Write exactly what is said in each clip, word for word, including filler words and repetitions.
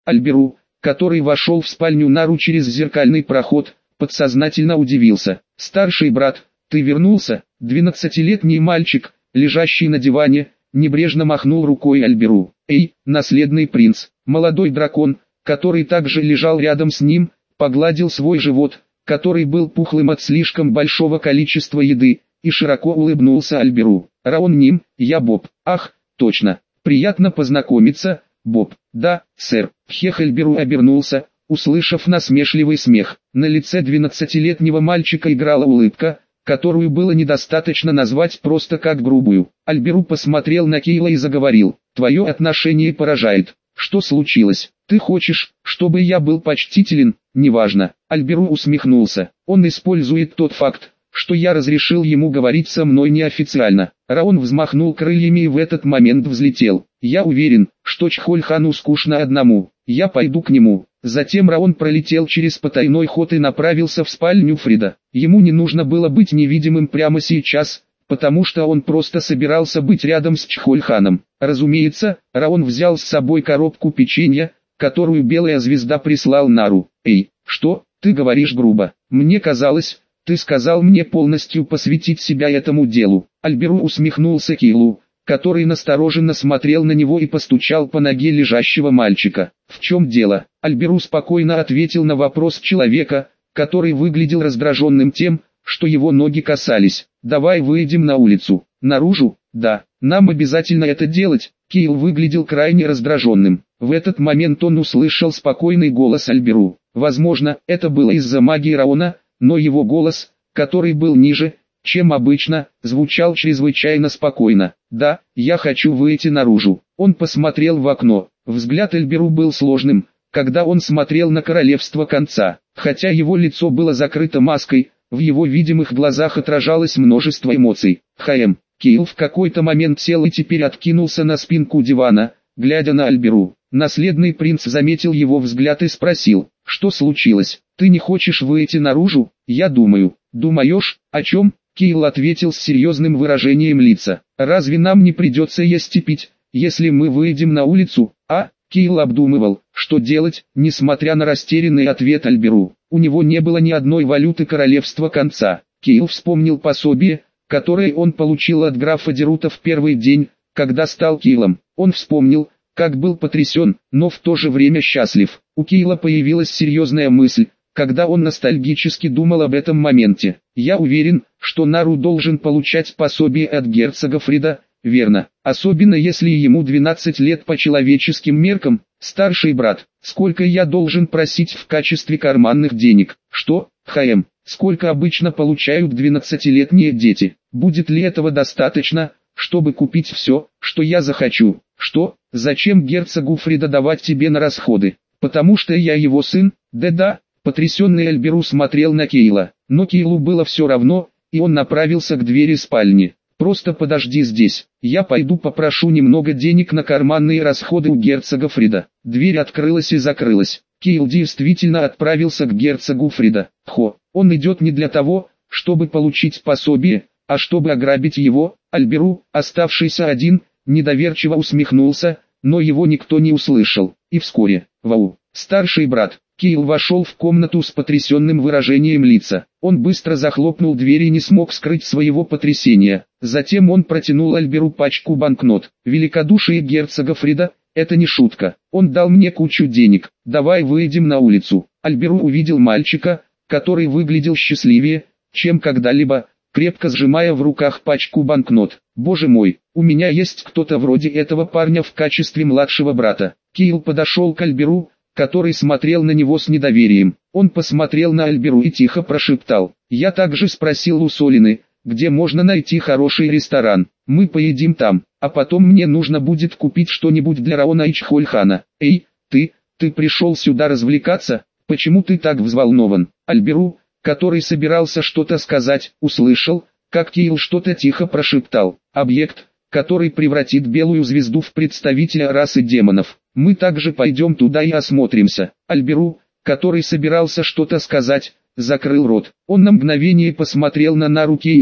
Альберу, который вошел в спальню Нару через зеркальный проход, подсознательно удивился. «Старший брат, ты вернулся?» Двенадцатилетний мальчик, лежащий на диване, небрежно махнул рукой Альберу. «Эй, наследный принц!» Молодой дракон, который также лежал рядом с ним, погладил свой живот, который был пухлым от слишком большого количества еды, и широко улыбнулся Альберу. «Раон Ним, я Боб». «Ах, точно. Приятно познакомиться, Боб». «Да, сэр». Хех Альберу обернулся, услышав насмешливый смех. На лице двенадцатилетнего мальчика играла улыбка, которую было недостаточно назвать просто как грубую. Альберу посмотрел на Кейла и заговорил. «Твое отношение поражает. Что случилось? Ты хочешь, чтобы я был почтителен?» «Неважно». Альберу усмехнулся. «Он использует тот факт, что я разрешил ему говорить со мной неофициально». Раон взмахнул крыльями и в этот момент взлетел. «Я уверен, что Чхольхану скучно одному. Я пойду к нему». Затем Раон пролетел через потайной ход и направился в спальню Фрида. Ему не нужно было быть невидимым прямо сейчас, потому что он просто собирался быть рядом с Чхольханом. Разумеется, Раон взял с собой коробку печенья, которую Белая Звезда прислал Нару. «Эй, что, ты говоришь грубо? Мне казалось, ты сказал мне полностью посвятить себя этому делу». Альберу усмехнулся Кейлу, который настороженно смотрел на него и постучал по ноге лежащего мальчика. «В чем дело?» Альберу спокойно ответил на вопрос человека, который выглядел раздраженным тем, что его ноги касались. «Давай выйдем на улицу». «Наружу?» «Да, нам обязательно это делать». Кейл выглядел крайне раздраженным. В этот момент он услышал спокойный голос Альберу. Возможно, это было из-за магии Раона, но его голос, который был ниже, чем обычно, звучал чрезвычайно спокойно. «Да, я хочу выйти наружу». Он посмотрел в окно. Взгляд Альберу был сложным, когда он смотрел на королевство конца. Хотя его лицо было закрыто маской, в его видимых глазах отражалось множество эмоций. «Хаем». Кейл в какой-то момент сел и теперь откинулся на спинку дивана, глядя на Альберу. Наследный принц заметил его взгляд и спросил: «Что случилось? Ты не хочешь выйти наружу?» «Я думаю». «Думаешь, о чем?» Кейл ответил с серьезным выражением лица. «Разве нам не придется есть и пить, если мы выйдем на улицу, а?» Кейл обдумывал, что делать, несмотря на растерянный ответ Альберу. У него не было ни одной валюты королевства конца. Кейл вспомнил пособие, которое он получил от графа Дерута в первый день, когда стал Кейлом. Он вспомнил, как был потрясен, но в то же время счастлив. У Кейла появилась серьезная мысль, когда он ностальгически думал об этом моменте. «Я уверен, что Нару должен получать пособие от герцога Фрида, верно? Особенно если ему двенадцать лет по человеческим меркам. Старший брат, сколько я должен просить в качестве карманных денег?» «Что, Хаем, сколько обычно получают двенадцатилетние дети? Будет ли этого достаточно, чтобы купить все, что я захочу?» «Что, зачем герцогу Фрида давать тебе на расходы? Потому что я его сын?» «Да-да». Потрясенный Альберу смотрел на Кейла, но Кейлу было все равно, и он направился к двери спальни. «Просто подожди здесь, я пойду попрошу немного денег на карманные расходы у герцога Фрида». Дверь открылась и закрылась. Кейл действительно отправился к герцогу Фрида. Хо, он идет не для того, чтобы получить пособие, а чтобы ограбить его. Альберу, оставшийся один, недоверчиво усмехнулся, но его никто не услышал. И вскоре, вау, старший брат. Кейл вошел в комнату с потрясенным выражением лица. Он быстро захлопнул дверь и не смог скрыть своего потрясения. Затем он протянул Альберу пачку банкнот. «Великодушие герцога Фрида, это не шутка. Он дал мне кучу денег. Давай выйдем на улицу». Альберу увидел мальчика, который выглядел счастливее, чем когда-либо, крепко сжимая в руках пачку банкнот. «Боже мой, у меня есть кто-то вроде этого парня в качестве младшего брата». Кейл подошел к Альберу, который смотрел на него с недоверием. Он посмотрел на Альберу и тихо прошептал: «Я также спросил у Солины, где можно найти хороший ресторан. Мы поедим там, а потом мне нужно будет купить что-нибудь для Раона и Чхольхана». «Эй, ты, ты пришел сюда развлекаться? Почему ты так взволнован?» Альберу, который собирался что-то сказать, услышал, как Кейл что-то тихо прошептал: «Объект, который превратит Белую Звезду в представителя расы демонов. Мы также пойдем туда и осмотримся». Альберу, который собирался что-то сказать, закрыл рот. Он на мгновение посмотрел на Нару Кейла,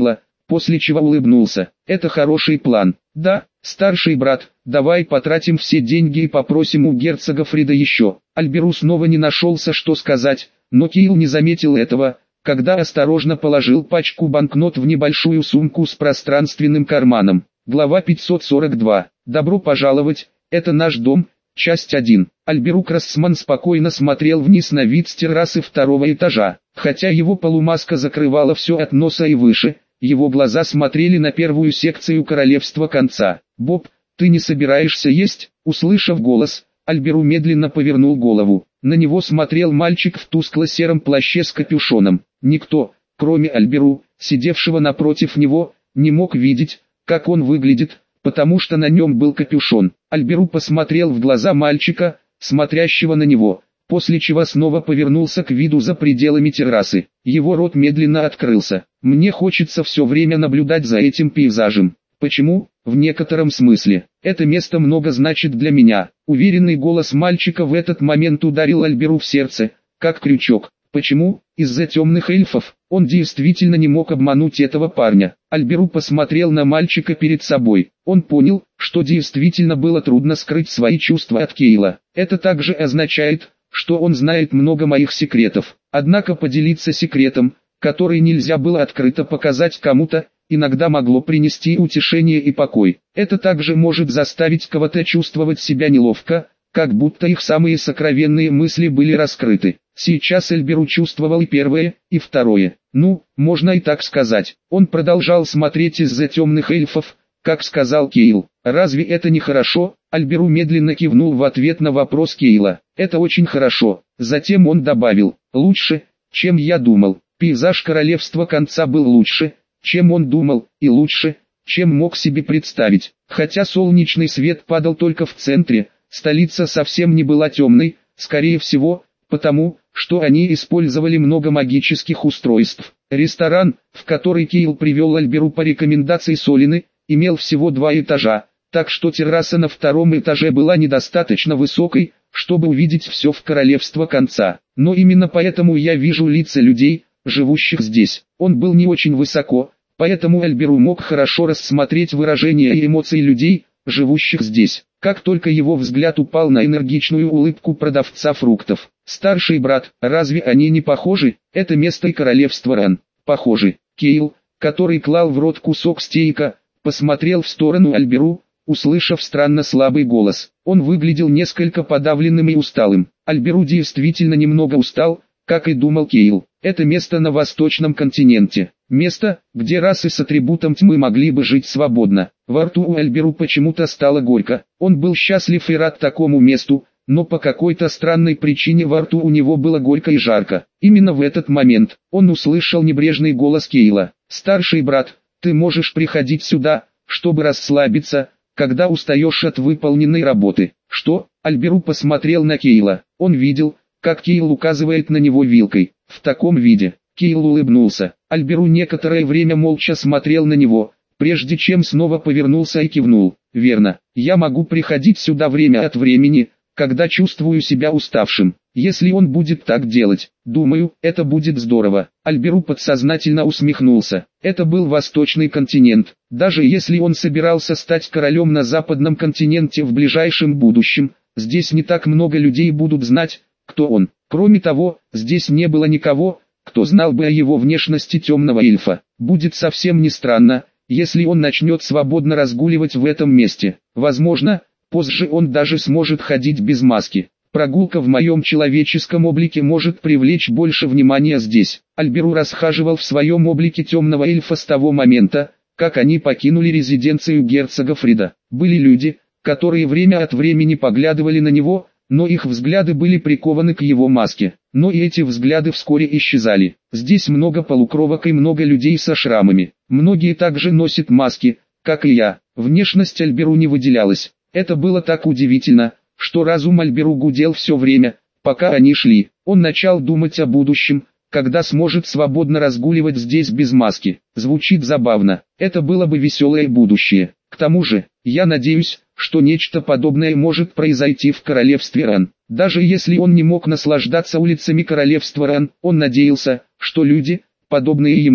после чего улыбнулся. Это хороший план. Да, старший брат, давай потратим все деньги и попросим у герцога Фрида еще. Альберу снова не нашелся, что сказать, но Кейл не заметил этого, когда осторожно положил пачку банкнот в небольшую сумку с пространственным карманом. Глава пятьсот сорок два. Добро пожаловать, это наш дом. Часть один. Альберу Крассман спокойно смотрел вниз на вид с террасы второго этажа. Хотя его полумаска закрывала все от носа и выше, его глаза смотрели на первую секцию королевства конца. «Боб, ты не собираешься есть?» Услышав голос, Альберу медленно повернул голову. На него смотрел мальчик в тускло-сером плаще с капюшоном. Никто, кроме Альберу, сидевшего напротив него, не мог видеть, как он выглядит, потому что на нем был капюшон. Альберу посмотрел в глаза мальчика, смотрящего на него, после чего снова повернулся к виду за пределами террасы. Его рот медленно открылся. «Мне хочется все время наблюдать за этим пейзажем. Почему? В некотором смысле. Это место много значит для меня». Уверенный голос мальчика в этот момент ударил Альберу в сердце, как крючок. Почему? Из-за темных эльфов. Он действительно не мог обмануть этого парня. Альберу посмотрел на мальчика перед собой. Он понял, что действительно было трудно скрыть свои чувства от Кейла. Это также означает, что он знает много моих секретов. Однако поделиться секретом, который нельзя было открыто показать кому-то, иногда могло принести утешение и покой. Это также может заставить кого-то чувствовать себя неловко, как будто их самые сокровенные мысли были раскрыты. Сейчас Альберу чувствовал и первое, и второе. Ну, можно и так сказать. Он продолжал смотреть из-за темных эльфов, как сказал Кейл. Разве это не хорошо? Альберу медленно кивнул в ответ на вопрос Кейла. Это очень хорошо. Затем он добавил, лучше, чем я думал. Пейзаж королевства конца был лучше, чем он думал, и лучше, чем мог себе представить. Хотя солнечный свет падал только в центре, столица совсем не была темной, скорее всего, потому, что они использовали много магических устройств. Ресторан, в который Кейл привел Альберу по рекомендации Солины, имел всего два этажа, так что терраса на втором этаже была недостаточно высокой, чтобы увидеть все в королевство конца. Но именно поэтому я вижу лица людей, живущих здесь. Он был не очень высоко, поэтому Альберу мог хорошо рассмотреть выражения и эмоции людей, живущих здесь. Как только его взгляд упал на энергичную улыбку продавца фруктов. «Старший брат, разве они не похожи? Это место и королевство Ран. Похожи». Кейл, который клал в рот кусок стейка, посмотрел в сторону Альберу, услышав странно слабый голос. Он выглядел несколько подавленным и усталым. Альберу действительно немного устал, как и думал Кейл. Это место на восточном континенте. Место, где расы с атрибутом тьмы могли бы жить свободно. Во рту у Альберу почему-то стало горько. Он был счастлив и рад такому месту, но по какой-то странной причине во рту у него было горько и жарко. Именно в этот момент он услышал небрежный голос Кейла. «Старший брат, ты можешь приходить сюда, чтобы расслабиться, когда устаешь от выполненной работы». «Что?» Альберу посмотрел на Кейла. Он видел, как Кейл указывает на него вилкой. В таком виде. Кейл улыбнулся. Альберу некоторое время молча смотрел на него, прежде чем снова повернулся и кивнул. «Верно, я могу приходить сюда время от времени, когда чувствую себя уставшим. Если он будет так делать, думаю, это будет здорово». Альберу подсознательно усмехнулся. Это был восточный континент. Даже если он собирался стать королем на западном континенте в ближайшем будущем, здесь не так много людей будут знать, кто он. Кроме того, здесь не было никого, кто знал бы о его внешности темного эльфа. Будет совсем не странно, если он начнет свободно разгуливать в этом месте. Возможно, позже он даже сможет ходить без маски. Прогулка в моем человеческом облике может привлечь больше внимания здесь. Альберу расхаживал в своем облике темного эльфа с того момента, как они покинули резиденцию герцога Фрида. Были люди, которые время от времени поглядывали на него, но их взгляды были прикованы к его маске. Но и эти взгляды вскоре исчезали. Здесь много полукровок и много людей со шрамами. Многие также носят маски, как и я. Внешность Альберу не выделялась. Это было так удивительно, что разум Альберу гудел все время, пока они шли. Он начал думать о будущем, когда сможет свободно разгуливать здесь без маски. Звучит забавно. Это было бы веселое будущее. К тому же, я надеюсь, что нечто подобное может произойти в королевстве Ран. Даже если он не мог наслаждаться улицами королевства Ран, он надеялся, что люди, подобные ему,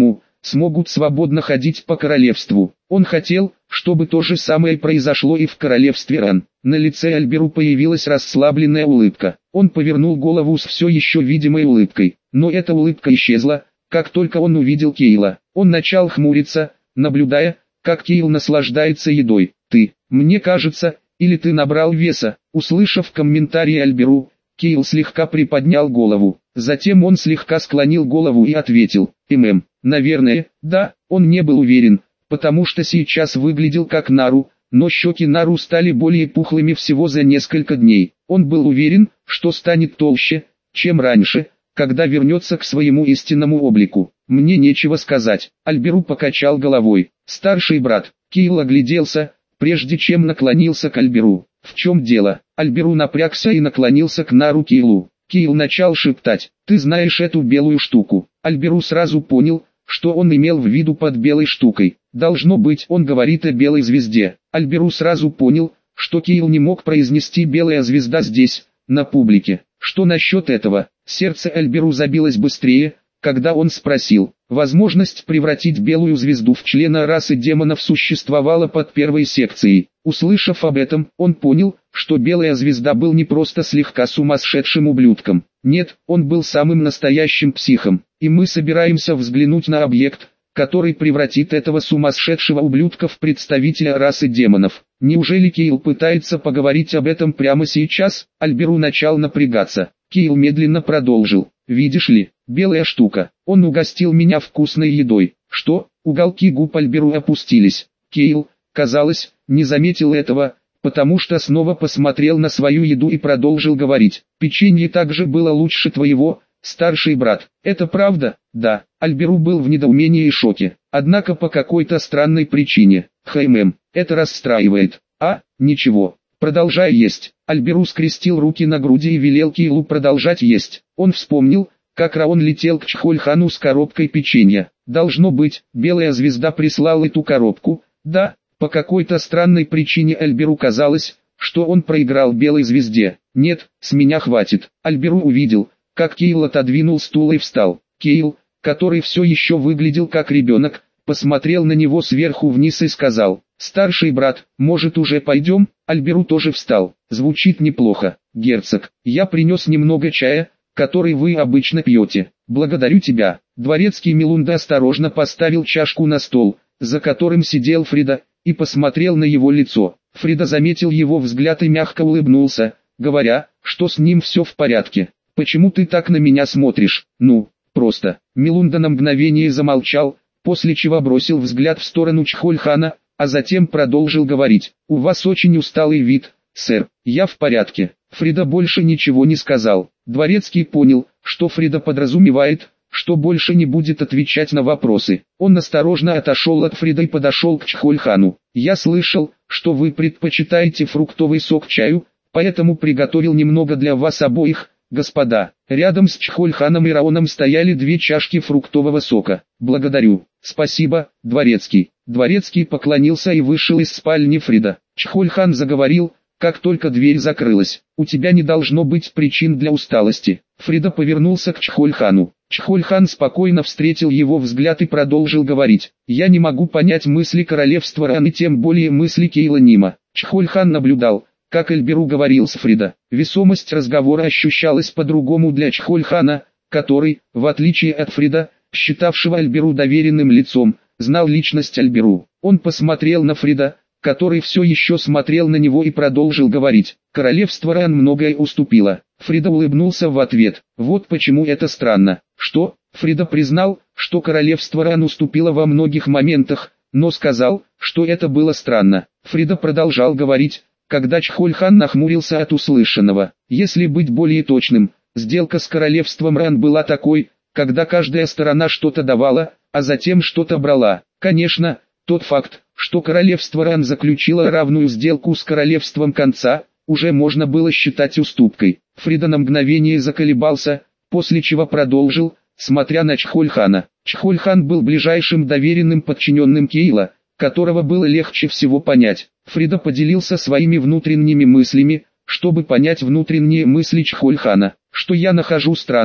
смогут свободно ходить по королевству. Он хотел, чтобы то же самое произошло и в королевстве Ран. На лице Альберу появилась расслабленная улыбка. Он повернул голову с все еще видимой улыбкой, но эта улыбка исчезла, как только он увидел Кейла. Он начал хмуриться, наблюдая, как Кейл наслаждается едой. «Ты, мне кажется, или ты набрал веса?» Услышав комментарий Альберу, Кейл слегка приподнял голову. Затем он слегка склонил голову и ответил: «ММ, наверное, да». Он не был уверен, потому что сейчас выглядел как Нару, но щеки Нару стали более пухлыми всего за несколько дней. Он был уверен, что станет толще, чем раньше, когда вернется к своему истинному облику. «Мне нечего сказать». Альберу покачал головой. «Старший брат». Кейл огляделся, прежде чем наклонился к Альберу. «В чем дело?» Альберу напрягся и наклонился к Нару Кейлу. Кейл начал шептать: «Ты знаешь эту белую штуку». Альберу сразу понял, что он имел в виду под белой штукой. Должно быть, он говорит о белой звезде. Альберу сразу понял, что Кейл не мог произнести «белая звезда» здесь, на публике. Что насчет этого? Сердце Альберу забилось быстрее, когда он спросил. Возможность превратить белую звезду в члена расы демонов существовала под первой секцией. Услышав об этом, он понял, что белая звезда был не просто слегка сумасшедшим ублюдком. Нет, он был самым настоящим психом. И мы собираемся взглянуть на объект, который превратит этого сумасшедшего ублюдка в представителя расы демонов. Неужели Кейл пытается поговорить об этом прямо сейчас? Альберу начал напрягаться. Кейл медленно продолжил. «Видишь ли, белая штука, он угостил меня вкусной едой». «Что?» Уголки губ Альберу опустились. Кейл, казалось, не заметил этого, потому что снова посмотрел на свою еду и продолжил говорить. «Печенье также было лучше твоего, старший брат». «Это правда?» «Да». Альберу был в недоумении и шоке. Однако по какой-то странной причине. «Хэймэм, это расстраивает». «А, ничего. Продолжай есть». Альберу скрестил руки на груди и велел Кейлу продолжать есть. Он вспомнил, как Раон летел к Чхольхану с коробкой печенья. Должно быть, белая звезда прислала эту коробку. Да, по какой-то странной причине Альберу казалось, что он проиграл белой звезде. «Нет, с меня хватит». Альберу увидел, как Кейл отодвинул стул и встал. Кейл, который все еще выглядел как ребенок, посмотрел на него сверху вниз и сказал: «Старший брат, может уже пойдем?» Альберу тоже встал. «Звучит неплохо, герцог. Я принес немного чая, который вы обычно пьете. Благодарю тебя». Дворецкий Мелунда осторожно поставил чашку на стол, за которым сидел Фрида, и посмотрел на его лицо. Фрида заметил его взгляд и мягко улыбнулся, говоря, что с ним все в порядке. «Почему ты так на меня смотришь?» «Ну, просто». Мелунда на мгновение замолчал, после чего бросил взгляд в сторону Чхольхана, а затем продолжил говорить. «У вас очень усталый вид, сэр». «Я в порядке». Фрида больше ничего не сказал. Дворецкий понял, что Фрида подразумевает, что больше не будет отвечать на вопросы. Он осторожно отошел от Фрида и подошел к Чхольхану. «Я слышал, что вы предпочитаете фруктовый сок чаю, поэтому приготовил немного для вас обоих, господа». Рядом с Чхольханом и Раоном стояли две чашки фруктового сока. «Благодарю». «Спасибо, Дворецкий». Дворецкий поклонился и вышел из спальни Фрида. Чхольхан заговорил, как только дверь закрылась. «У тебя не должно быть причин для усталости». Фрида повернулся к Чхольхану. Чхольхан спокойно встретил его взгляд и продолжил говорить. «Я не могу понять мысли королевства Ран и тем более мысли Кейла Нима». Чхольхан наблюдал, как Альберу говорил с Фрида. Весомость разговора ощущалась по-другому для Чхольхана, который, в отличие от Фрида, считавшего Альберу доверенным лицом, знал личность Альберу. Он посмотрел на Фрида, который все еще смотрел на него и продолжил говорить. «Королевство Ран многое уступило». Фрида улыбнулся в ответ. «Вот почему это странно». «Что?» Фрида признал, что королевство Ран уступило во многих моментах, но сказал, что это было странно. Фрида продолжал говорить, когда Чхольхан нахмурился от услышанного. Если быть более точным, сделка с королевством Ран была такой, когда каждая сторона что-то давала, а затем что-то брала. Конечно, тот факт, что королевство Ран заключило равную сделку с королевством Конца, уже можно было считать уступкой. Фрида на мгновение заколебался, после чего продолжил, смотря на Чхольхана. Чхольхан был ближайшим доверенным подчиненным Кейла, которого было легче всего понять. Фрида поделился своими внутренними мыслями, чтобы понять внутренние мысли Чхольхана. «Что я нахожу странным»,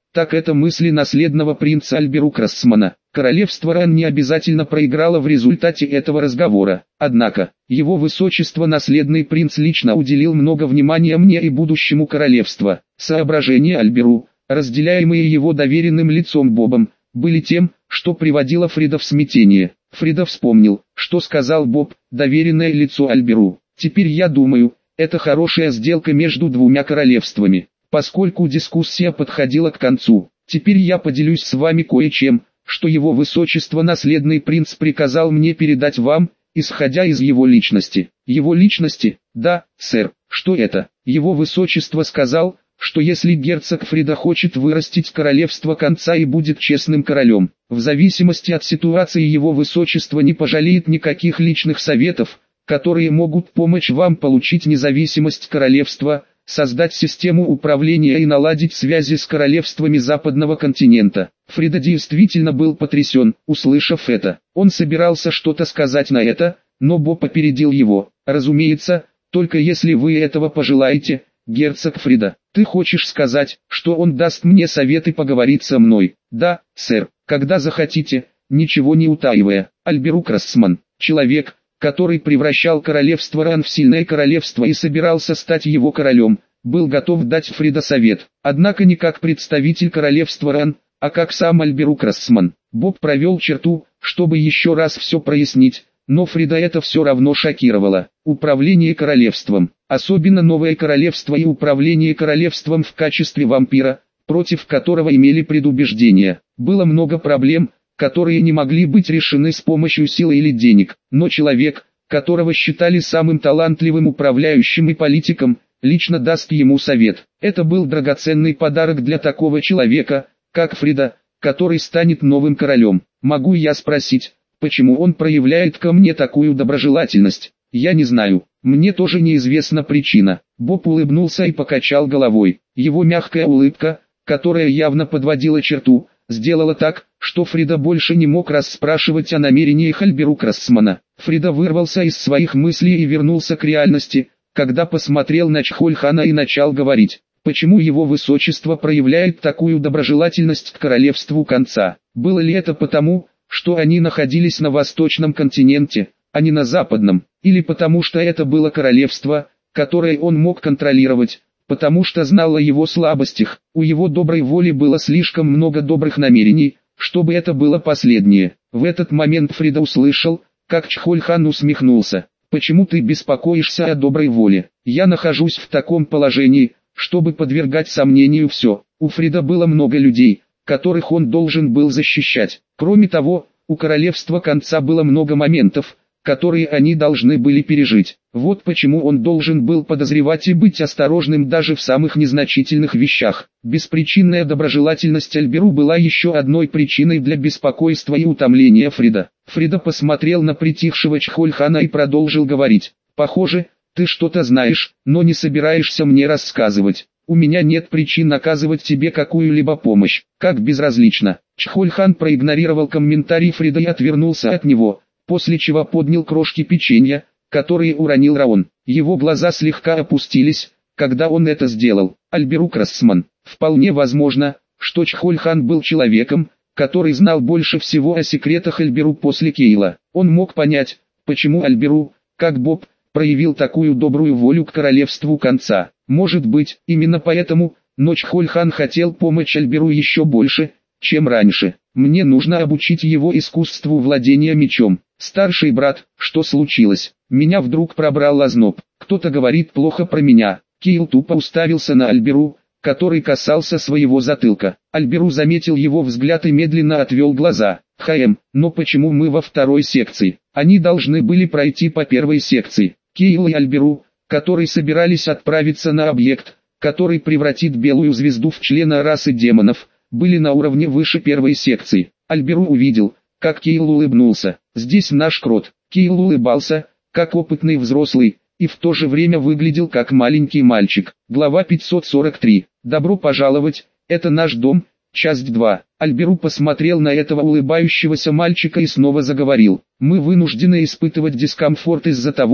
так это мысли наследного принца Альберу Крассмана. Королевство Ран не обязательно проиграло в результате этого разговора. Однако, его высочество наследный принц лично уделил много внимания мне и будущему королевства. Соображения Альберу, разделяемые его доверенным лицом Бобом, были тем, что приводило Фрида в смятение. Фрида вспомнил, что сказал Боб, доверенное лицо Альберу. Теперь я думаю, это хорошая сделка между двумя королевствами. Поскольку дискуссия подходила к концу, теперь я поделюсь с вами кое-чем, что его высочество наследный принц приказал мне передать вам, исходя из его личности. Его личности? Да, сэр. Что это? Его высочество сказал, что если герцог Фрида хочет вырастить королевство конца и будет честным королем, в зависимости от ситуации его высочество не пожалеет никаких личных советов, которые могут помочь вам получить независимость королевства, создать систему управления и наладить связи с королевствами западного континента. Фрида действительно был потрясен, услышав это. Он собирался что-то сказать на это, но Боб опередил его. Разумеется, только если вы этого пожелаете, герцог Фрида. Ты хочешь сказать, что он даст мне совет и поговорит со мной? Да, сэр, когда захотите, ничего не утаивая. Альберу Крассман, человек, который превращал королевство Ран в сильное королевство и собирался стать его королем, был готов дать Фрида совет. Однако не как представитель королевства Ран, а как сам Альберу Крассман. Боб провел черту, чтобы еще раз все прояснить, но Фрида это все равно шокировало. Управление королевством, особенно новое королевство и управление королевством в качестве вампира, против которого имели предубеждения. Было много проблем, которые не могли быть решены с помощью силы или денег, но человек, которого считали самым талантливым управляющим и политиком, лично даст ему совет. Это был драгоценный подарок для такого человека, как Фрида, который станет новым королем. Могу я спросить, почему он проявляет ко мне такую доброжелательность? Я не знаю, мне тоже неизвестна причина. Боб улыбнулся и покачал головой. Его мягкая улыбка, которая явно подводила черту, сделала так, что Фрида больше не мог расспрашивать о намерениях Альберу Крассмана. Фрида вырвался из своих мыслей и вернулся к реальности, когда посмотрел на Чхольхана и начал говорить, почему его высочество проявляет такую доброжелательность к королевству конца. Было ли это потому, что они находились на восточном континенте, а не на западном, или потому что это было королевство, которое он мог контролировать, потому что знал о его слабостях, у его доброй воли было слишком много добрых намерений, чтобы это было последнее. В этот момент Фрида услышал, как Чхольхан усмехнулся. «Почему ты беспокоишься о доброй воле? Я нахожусь в таком положении, чтобы подвергать сомнению все». У Фрида было много людей, которых он должен был защищать. Кроме того, у королевства конца было много моментов, которые они должны были пережить. Вот почему он должен был подозревать и быть осторожным даже в самых незначительных вещах. Беспричинная доброжелательность Альберу была еще одной причиной для беспокойства и утомления Фрида. Фрида посмотрел на притихшего Чхольхана и продолжил говорить. «Похоже, ты что-то знаешь, но не собираешься мне рассказывать. У меня нет причин оказывать тебе какую-либо помощь. Как безразлично». Чхольхан проигнорировал комментарий Фрида и отвернулся от него, после чего поднял крошки печенья, которые уронил Раон. Его глаза слегка опустились, когда он это сделал. Альберу Крассман. Вполне возможно, что Чхольхан был человеком, который знал больше всего о секретах Альберу после Кейла. Он мог понять, почему Альберу, как Боб, проявил такую добрую волю к королевству конца. Может быть, именно поэтому, но Чхольхан хотел помочь Альберу еще больше, чем раньше. Мне нужно обучить его искусству владения мечом. Старший брат, что случилось? Меня вдруг пробрал озноб. Кто-то говорит плохо про меня. Кейл тупо уставился на Альберу, который касался своего затылка. Альберу заметил его взгляд и медленно отвел глаза. «Хм, но почему мы во второй секции? Они должны были пройти по первой секции». Кейл и Альберу, которые собирались отправиться на объект, который превратит белую звезду в члена расы демонов, были на уровне выше первой секции. Альберу увидел, как Кейл улыбнулся. «Здесь наш крот». Кейл улыбался, как опытный взрослый, и в то же время выглядел как маленький мальчик. Глава пятьсот сорок три. «Добро пожаловать, это наш дом». Часть два. Альберу посмотрел на этого улыбающегося мальчика и снова заговорил. «Мы вынуждены испытывать дискомфорт из-за того,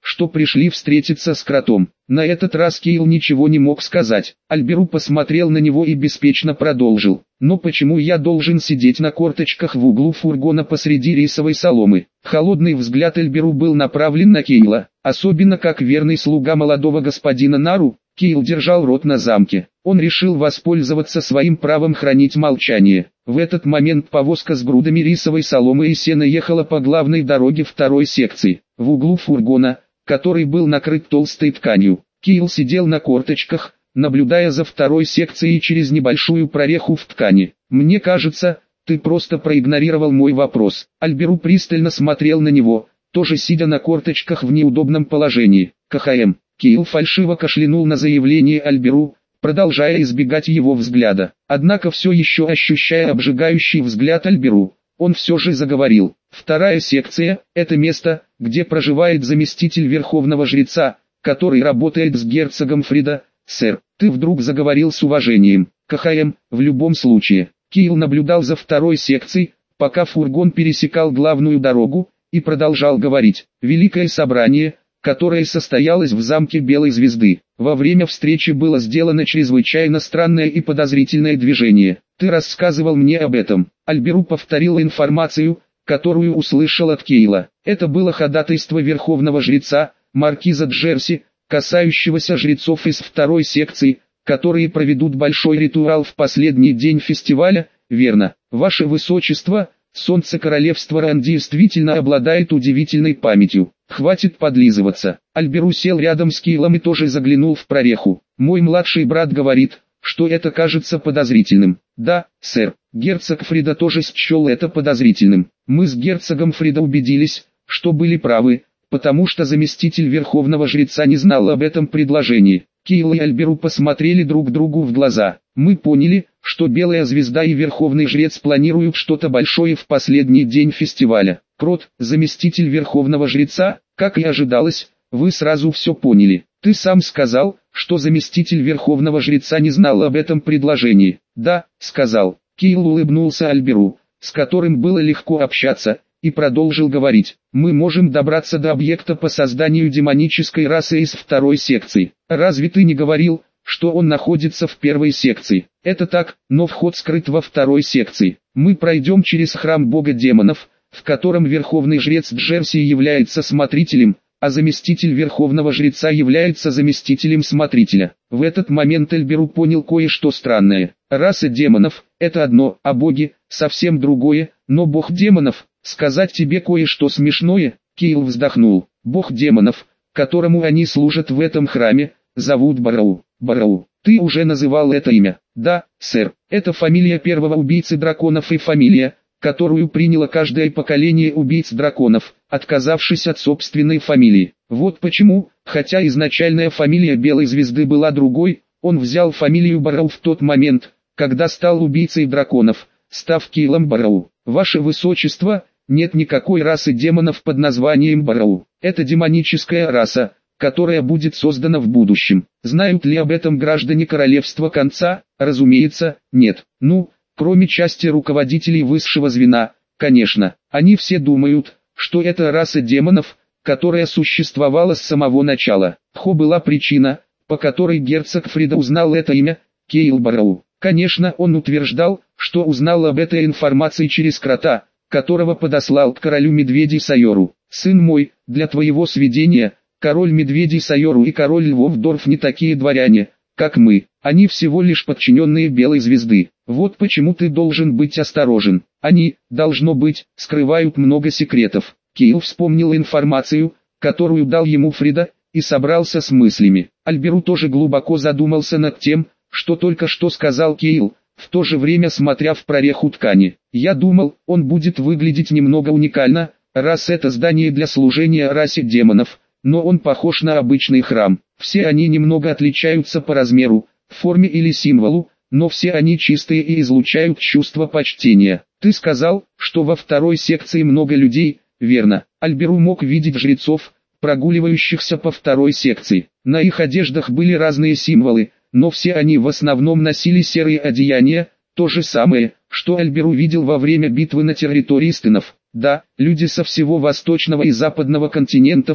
что пришли встретиться с кротом. На этот раз Кейл ничего не мог сказать. Альберу посмотрел на него и беспечно продолжил. «Но почему я должен сидеть на корточках в углу фургона посреди рисовой соломы?» Холодный взгляд Альберу был направлен на Кейла, особенно как верный слуга молодого господина Нару. Кейл держал рот на замке. Он решил воспользоваться своим правом хранить молчание. В этот момент повозка с грудами рисовой соломы и сена ехала по главной дороге второй секции. В углу фургона, который был накрыт толстой тканью, Кейл сидел на корточках, наблюдая за второй секцией через небольшую прореху в ткани. «Мне кажется, ты просто проигнорировал мой вопрос». Альберу пристально смотрел на него, тоже сидя на корточках в неудобном положении. КХМ. Кейл фальшиво кашлянул на заявление Альберу, продолжая избегать его взгляда. Однако все еще ощущая обжигающий взгляд Альберу, он все же заговорил. «Вторая секция – это место, где проживает заместитель верховного жреца, который работает с герцогом Фрида, сэр». Ты вдруг заговорил с уважением. КХМ, в любом случае. Кейл наблюдал за второй секцией, пока фургон пересекал главную дорогу, и продолжал говорить. «Великое собрание, которое состоялось в замке Белой Звезды. Во время встречи было сделано чрезвычайно странное и подозрительное движение. Ты рассказывал мне об этом». Альберу повторил информацию, которую услышал от Кейла. Это было ходатайство верховного жреца, маркиза Джерси, касающегося жрецов из второй секции, которые проведут большой ритуал в последний день фестиваля. Верно, ваше высочество, солнце королевства Ран действительно обладает удивительной памятью. Хватит подлизываться. Альберу сел рядом с Кейлом и тоже заглянул в прореху. Мой младший брат говорит, что это кажется подозрительным. Да, сэр, герцог Фрида тоже счел это подозрительным. Мы с герцогом Фрида убедились, что были правы, потому что заместитель верховного жреца не знал об этом предложении. Кейл и Альберу посмотрели друг другу в глаза. Мы поняли, что Белая Звезда и верховный жрец планируют что-то большое в последний день фестиваля. Крот, заместитель верховного жреца, как и ожидалось, вы сразу все поняли. Ты сам сказал, что заместитель верховного жреца не знал об этом предложении. Да, сказал. Кейл улыбнулся Альберу, с которым было легко общаться, и продолжил говорить. Мы можем добраться до объекта по созданию демонической расы из второй секции. Разве ты не говорил, что он находится в первой секции? Это так, но вход скрыт во второй секции. Мы пройдем через храм бога демонов, в котором верховный жрец Джерси является смотрителем, а заместитель верховного жреца является заместителем смотрителя. В этот момент Альберу понял кое-что странное. Раса демонов – это одно, а боги – совсем другое, но бог демонов, сказать тебе кое-что смешное, Кейл вздохнул. Бог демонов, которому они служат в этом храме, зовут Барау. Барау, ты уже называл это имя? Да, сэр, это фамилия первого убийцы драконов и фамилия, которую приняло каждое поколение убийц драконов, отказавшись от собственной фамилии. Вот почему, хотя изначальная фамилия Белой Звезды была другой, он взял фамилию Барау в тот момент, когда стал убийцей драконов, став Кейлом Барау. Ваше Высочество, нет никакой расы демонов под названием Барау. Это демоническая раса, которая будет создана в будущем. Знают ли об этом граждане Королевства Конца? Разумеется, нет. Ну, кроме части руководителей высшего звена, конечно. Они все думают, что это раса демонов, которая существовала с самого начала. Хо была причина, по которой герцог Фрида узнал это имя, Кейл Барау. Конечно, он утверждал, что узнал об этой информации через крота, которого подослал к королю медведей Сайору. Сын мой, для твоего сведения, король медведей Сайору и король львов Дорф не такие дворяне, как мы. Они всего лишь подчиненные Белой Звезды. Вот почему ты должен быть осторожен. Они, должно быть, скрывают много секретов. Кейл вспомнил информацию, которую дал ему Фрида, и собрался с мыслями. Альберу тоже глубоко задумался над тем, что только что сказал Кейл, в то же время смотря в прореху ткани. Я думал, он будет выглядеть немного уникально, раз это здание для служения расе демонов, но он похож на обычный храм. Все они немного отличаются по размеру, форме или символу, но все они чистые и излучают чувство почтения. Ты сказал, что во второй секции много людей, верно? Альберу мог видеть жрецов, прогуливающихся по второй секции. На их одеждах были разные символы, но все они в основном носили серые одеяния, то же самое, что Альберу видел во время битвы на территории стынов. Да, люди со всего восточного и западного континентов,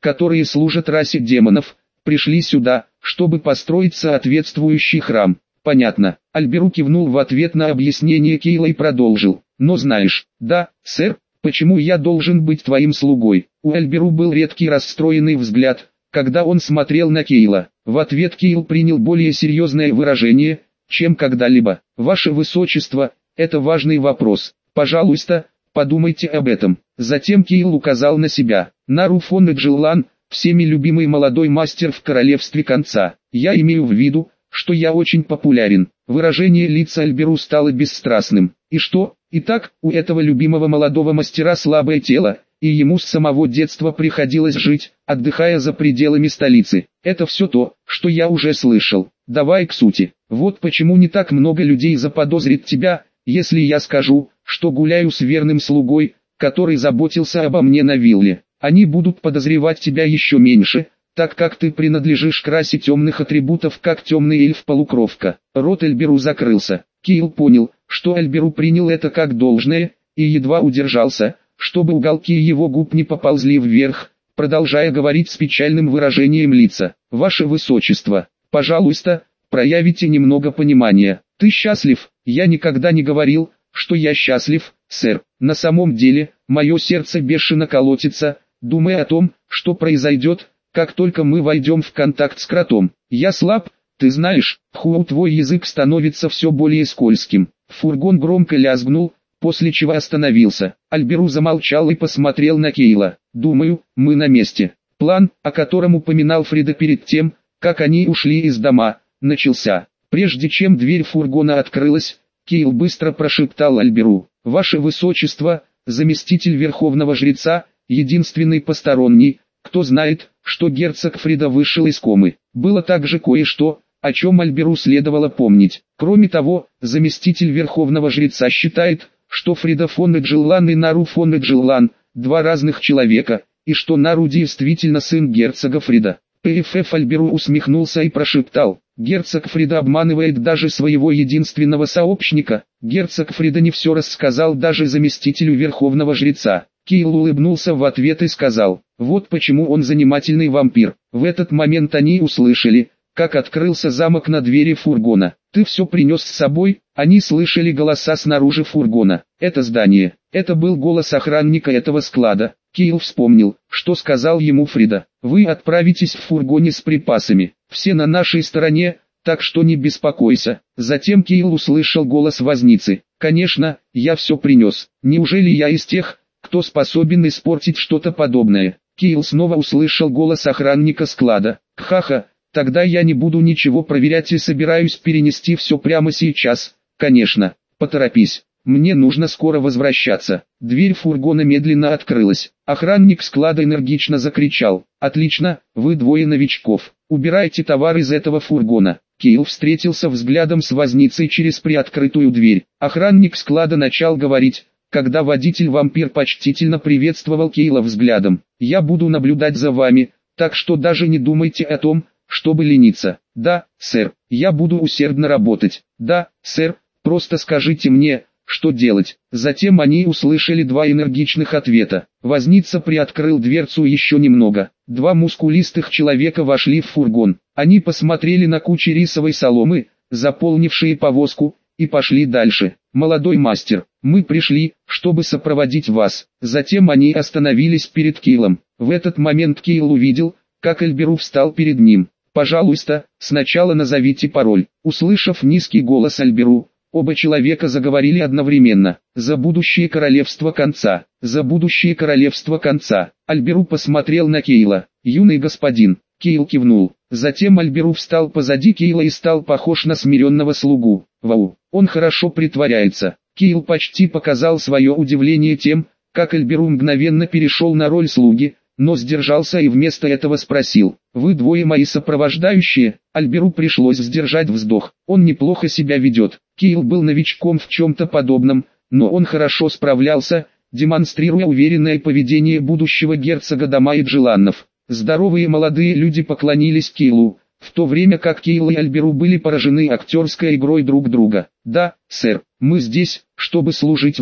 которые служат расе демонов, пришли сюда, чтобы построить соответствующий храм. Понятно. Альберу кивнул в ответ на объяснение Кейла и продолжил. Но знаешь, да, сэр, почему я должен быть твоим слугой? У Альберу был редкий расстроенный взгляд, когда он смотрел на Кейла. В ответ Кейл принял более серьезное выражение, чем когда-либо. Ваше Высочество, это важный вопрос. Пожалуйста, подумайте об этом. Затем Кейл указал на себя. Нару фон Эджеллан, всеми любимый молодой мастер в королевстве конца. Я имею в виду, что я очень популярен. Выражение лица Альберу стало бесстрастным. И что? Итак, у этого любимого молодого мастера слабое тело, и ему с самого детства приходилось жить, отдыхая за пределами столицы. Это все то, что я уже слышал. Давай к сути. Вот почему не так много людей заподозрит тебя, если я скажу, что гуляю с верным слугой, который заботился обо мне на вилле. Они будут подозревать тебя еще меньше, так как ты принадлежишь к расе темных атрибутов, как темный эльф-полукровка. Рот Альберу закрылся. Кейл понял, что Альберу принял это как должное, и едва удержался, чтобы уголки его губ не поползли вверх, продолжая говорить с печальным выражением лица. «Ваше Высочество, пожалуйста, проявите немного понимания. Ты счастлив?» «Я никогда не говорил, что я счастлив, сэр. На самом деле, мое сердце бешено колотится, думая о том, что произойдет, как только мы войдем в контакт с кротом. Я слаб, ты знаешь, Пхуау, твой язык становится все более скользким». Фургон громко лязгнул, после чего остановился. Альберу замолчал и посмотрел на Кейла. «Думаю, мы на месте». План, о котором упоминал Фрида перед тем, как они ушли из дома, начался. Прежде чем дверь фургона открылась, Кейл быстро прошептал Альберу: «Ваше Высочество, заместитель Верховного Жреца, единственный посторонний, кто знает, что герцог Фрида вышел из комы». Было также кое-что, о чем Альберу следовало помнить. Кроме того, заместитель Верховного Жреца считает, что Фрида фон Эджеллан и Нару фон Эджеллан – два разных человека, и что Нару действительно сын герцога Фрида. ПФФ Альберу усмехнулся и прошептал: «Герцог Фрида обманывает даже своего единственного сообщника». Герцог Фрида не все рассказал даже заместителю Верховного Жреца. Кейл улыбнулся в ответ и сказал: «Вот почему он занимательный вампир». В этот момент они услышали, как открылся замок на двери фургона. «Ты все принес с собой?» Они слышали голоса снаружи фургона. «Это здание». Это был голос охранника этого склада. Кейл вспомнил, что сказал ему Фрида: «Вы отправитесь в фургоне с припасами. Все на нашей стороне, так что не беспокойся». Затем Кейл услышал голос возницы: «Конечно, я все принес. Неужели я из тех, кто способен испортить что-то подобное?» Кейл снова услышал голос охранника склада: «Ха-ха, тогда я не буду ничего проверять и собираюсь перенести все прямо сейчас. Конечно, поторопись. Мне нужно скоро возвращаться». Дверь фургона медленно открылась. Охранник склада энергично закричал: «Отлично, вы двое новичков. Убирайте товар из этого фургона». Кейл встретился взглядом с возницей через приоткрытую дверь. Охранник склада начал говорить, когда водитель-вампир почтительно приветствовал Кейла взглядом: «Я буду наблюдать за вами, так что даже не думайте о том, чтобы лениться». «Да, сэр, я буду усердно работать». «Да, сэр, просто скажите мне, что делать». Затем они услышали два энергичных ответа. Возница приоткрыл дверцу еще немного. Два мускулистых человека вошли в фургон. Они посмотрели на кучи рисовой соломы, заполнившие повозку, и пошли дальше. «Молодой мастер, мы пришли, чтобы сопроводить вас». Затем они остановились перед Кейлом. В этот момент Кейл увидел, как Альберу встал перед ним. «Пожалуйста, сначала назовите пароль». Услышав низкий голос Альберу, оба человека заговорили одновременно. «За будущее королевство конца! За будущее королевство конца!» Альберу посмотрел на Кейла. «Юный господин». Кейл кивнул. Затем Альберу встал позади Кейла и стал похож на смиренного слугу. «Вау, он хорошо притворяется». Кейл почти показал свое удивление тем, как Альберу мгновенно перешел на роль слуги, но сдержался и вместо этого спросил: «Вы двое мои сопровождающие?» Альберу пришлось сдержать вздох. Он неплохо себя ведет. Кейл был новичком в чем-то подобном, но он хорошо справлялся, демонстрируя уверенное поведение будущего герцога дома Эджелланов. Здоровые молодые люди поклонились Кейлу, в то время как Кейл и Альберу были поражены актерской игрой друг друга. «Да, сэр, мы здесь, чтобы служить вам.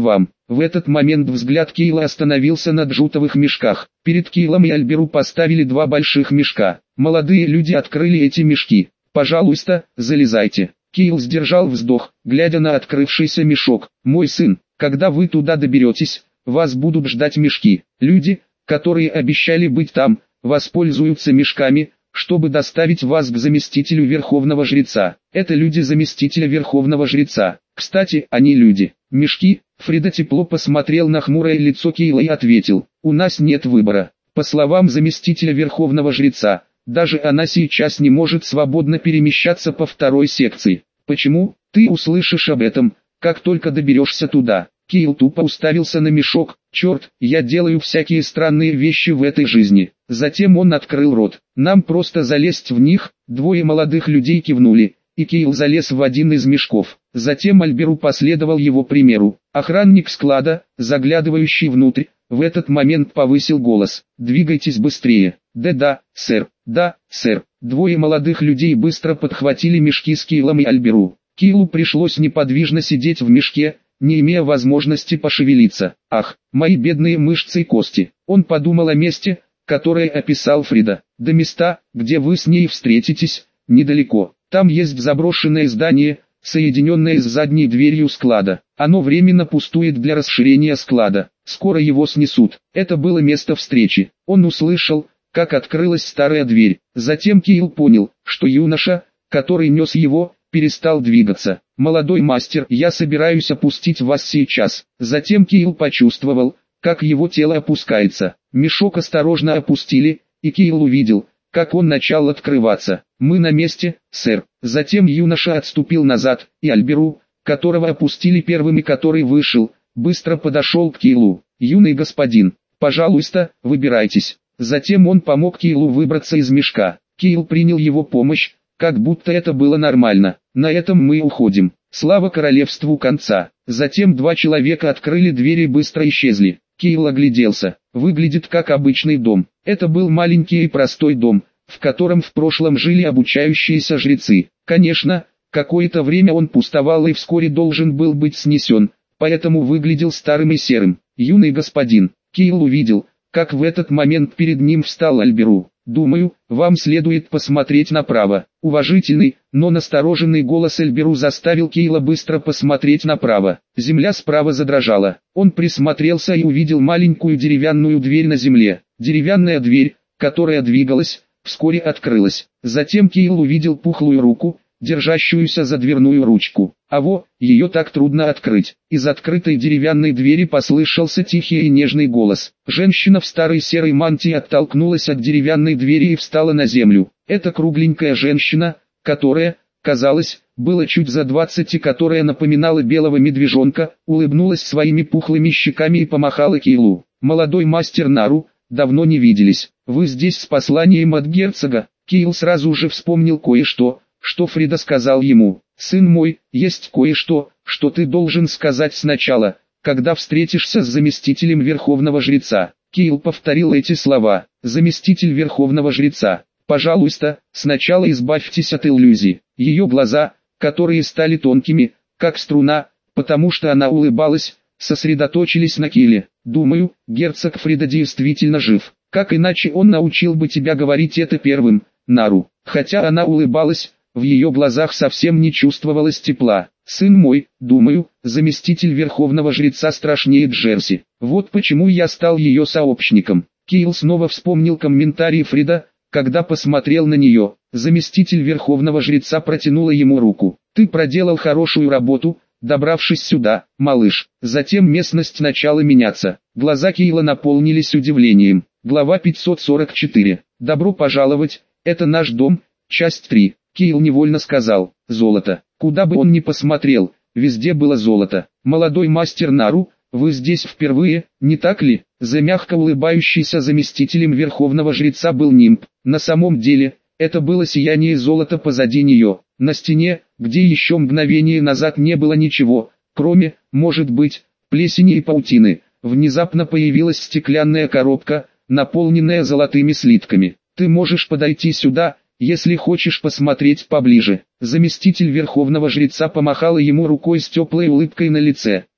В этот момент взгляд Кейла остановился на джутовых мешках. Перед Кейлом и Альберу поставили два больших мешка. Молодые люди открыли эти мешки. «Пожалуйста, залезайте». Кейл сдержал вздох, глядя на открывшийся мешок. «Мой сын, когда вы туда доберетесь, вас будут ждать мешки. Люди, которые обещали быть там, воспользуются мешками, чтобы доставить вас к заместителю Верховного Жреца. Это люди заместителя Верховного Жреца. Кстати, они люди. Мешки». Фрида тепло посмотрел на хмурое лицо Кейла и ответил: «У нас нет выбора. По словам заместителя Верховного Жреца, даже она сейчас не может свободно перемещаться по второй секции. Почему? Ты услышишь об этом, как только доберешься туда». Кейл тупо уставился на мешок. «Черт, я делаю всякие странные вещи в этой жизни». Затем он открыл рот. «Нам просто залезть в них». Двое молодых людей кивнули, и Кейл залез в один из мешков. Затем Альберу последовал его примеру. Охранник склада, заглядывающий внутрь, в этот момент повысил голос: «Двигайтесь быстрее». «Да-да, сэр, да, сэр». Двое молодых людей быстро подхватили мешки с Кейлом и Альберу. Кейлу пришлось неподвижно сидеть в мешке, не имея возможности пошевелиться. «Ах, мои бедные мышцы и кости». Он подумал о месте, которое описал Фрида. «До места, где вы с ней встретитесь, недалеко. Там есть заброшенное здание, соединенное с задней дверью склада. Оно временно пустует для расширения склада. Скоро его снесут». Это было место встречи. Он услышал, как открылась старая дверь. Затем Кейл понял, что юноша, который нес его, перестал двигаться. «Молодой мастер, я собираюсь опустить вас сейчас». Затем Кейл почувствовал, как его тело опускается. Мешок осторожно опустили, и Кейл увидел, как он начал открываться. «Мы на месте, сэр». Затем юноша отступил назад, и Альберу, которого опустили первым и который вышел, быстро подошел к Кейлу. «Юный господин, пожалуйста, выбирайтесь». Затем он помог Кейлу выбраться из мешка. Кейл принял его помощь, как будто это было нормально. «На этом мы уходим. Слава королевству конца». Затем два человека открыли двери и быстро исчезли. Кейл огляделся. Выглядит как обычный дом. Это был маленький и простой дом, в котором в прошлом жили обучающиеся жрецы. Конечно, какое-то время он пустовал и вскоре должен был быть снесен, поэтому выглядел старым и серым. «Юный господин». Кейл увидел, как в этот момент перед ним встал Альберу. «Думаю, вам следует посмотреть направо». Уважительный, но настороженный голос Альберу заставил Кейла быстро посмотреть направо. Земля справа задрожала. Он присмотрелся и увидел маленькую деревянную дверь на земле. Деревянная дверь, которая двигалась, вскоре открылась. Затем Кейл увидел пухлую руку, держащуюся за дверную ручку. А во, ее так трудно открыть. Из открытой деревянной двери послышался тихий и нежный голос. Женщина в старой серой мантии оттолкнулась от деревянной двери и встала на землю. Это кругленькая женщина, которая, казалось, было чуть за двадцать и которая напоминала белого медвежонка, улыбнулась своими пухлыми щеками и помахала Кейлу. «Молодой мастер Нару, давно не виделись. Вы здесь с посланием от герцога?» Кейл сразу же вспомнил кое-что, что Фрида сказал ему. «Сын мой, есть кое-что, что ты должен сказать сначала, когда встретишься с заместителем Верховного Жреца». Кейл повторил эти слова. «Заместитель Верховного Жреца. Пожалуйста, сначала избавьтесь от иллюзий». Ее глаза, которые стали тонкими, как струна, потому что она улыбалась, сосредоточились на Кейле. «Думаю, герцог Фрида действительно жив. Как иначе он научил бы тебя говорить это первым, Нару?» Хотя она улыбалась, в ее глазах совсем не чувствовалось тепла. «Сын мой, думаю, заместитель Верховного Жреца страшнее Джерси. Вот почему я стал ее сообщником». Кейл снова вспомнил комментарий Фрида, когда посмотрел на нее. Заместитель Верховного Жреца протянула ему руку. «Ты проделал хорошую работу, добравшись сюда, малыш». Затем местность начала меняться. Глаза Кейла наполнились удивлением. Глава пятьсот сорок четыре. «Добро пожаловать, это наш дом». Часть три. Кейл невольно сказал: «Золото». Куда бы он ни посмотрел, везде было золото. «Молодой мастер Нару, вы здесь впервые, не так ли?» За мягко улыбающийся заместителем Верховного Жреца был нимб. На самом деле, это было сияние золота позади нее. На стене, где еще мгновение назад не было ничего, кроме, может быть, плесени и паутины, внезапно появилась стеклянная коробка, наполненная золотыми слитками. «Ты можешь подойти сюда, если хочешь посмотреть поближе». Заместитель Верховного Жреца помахала ему рукой с теплой улыбкой на лице.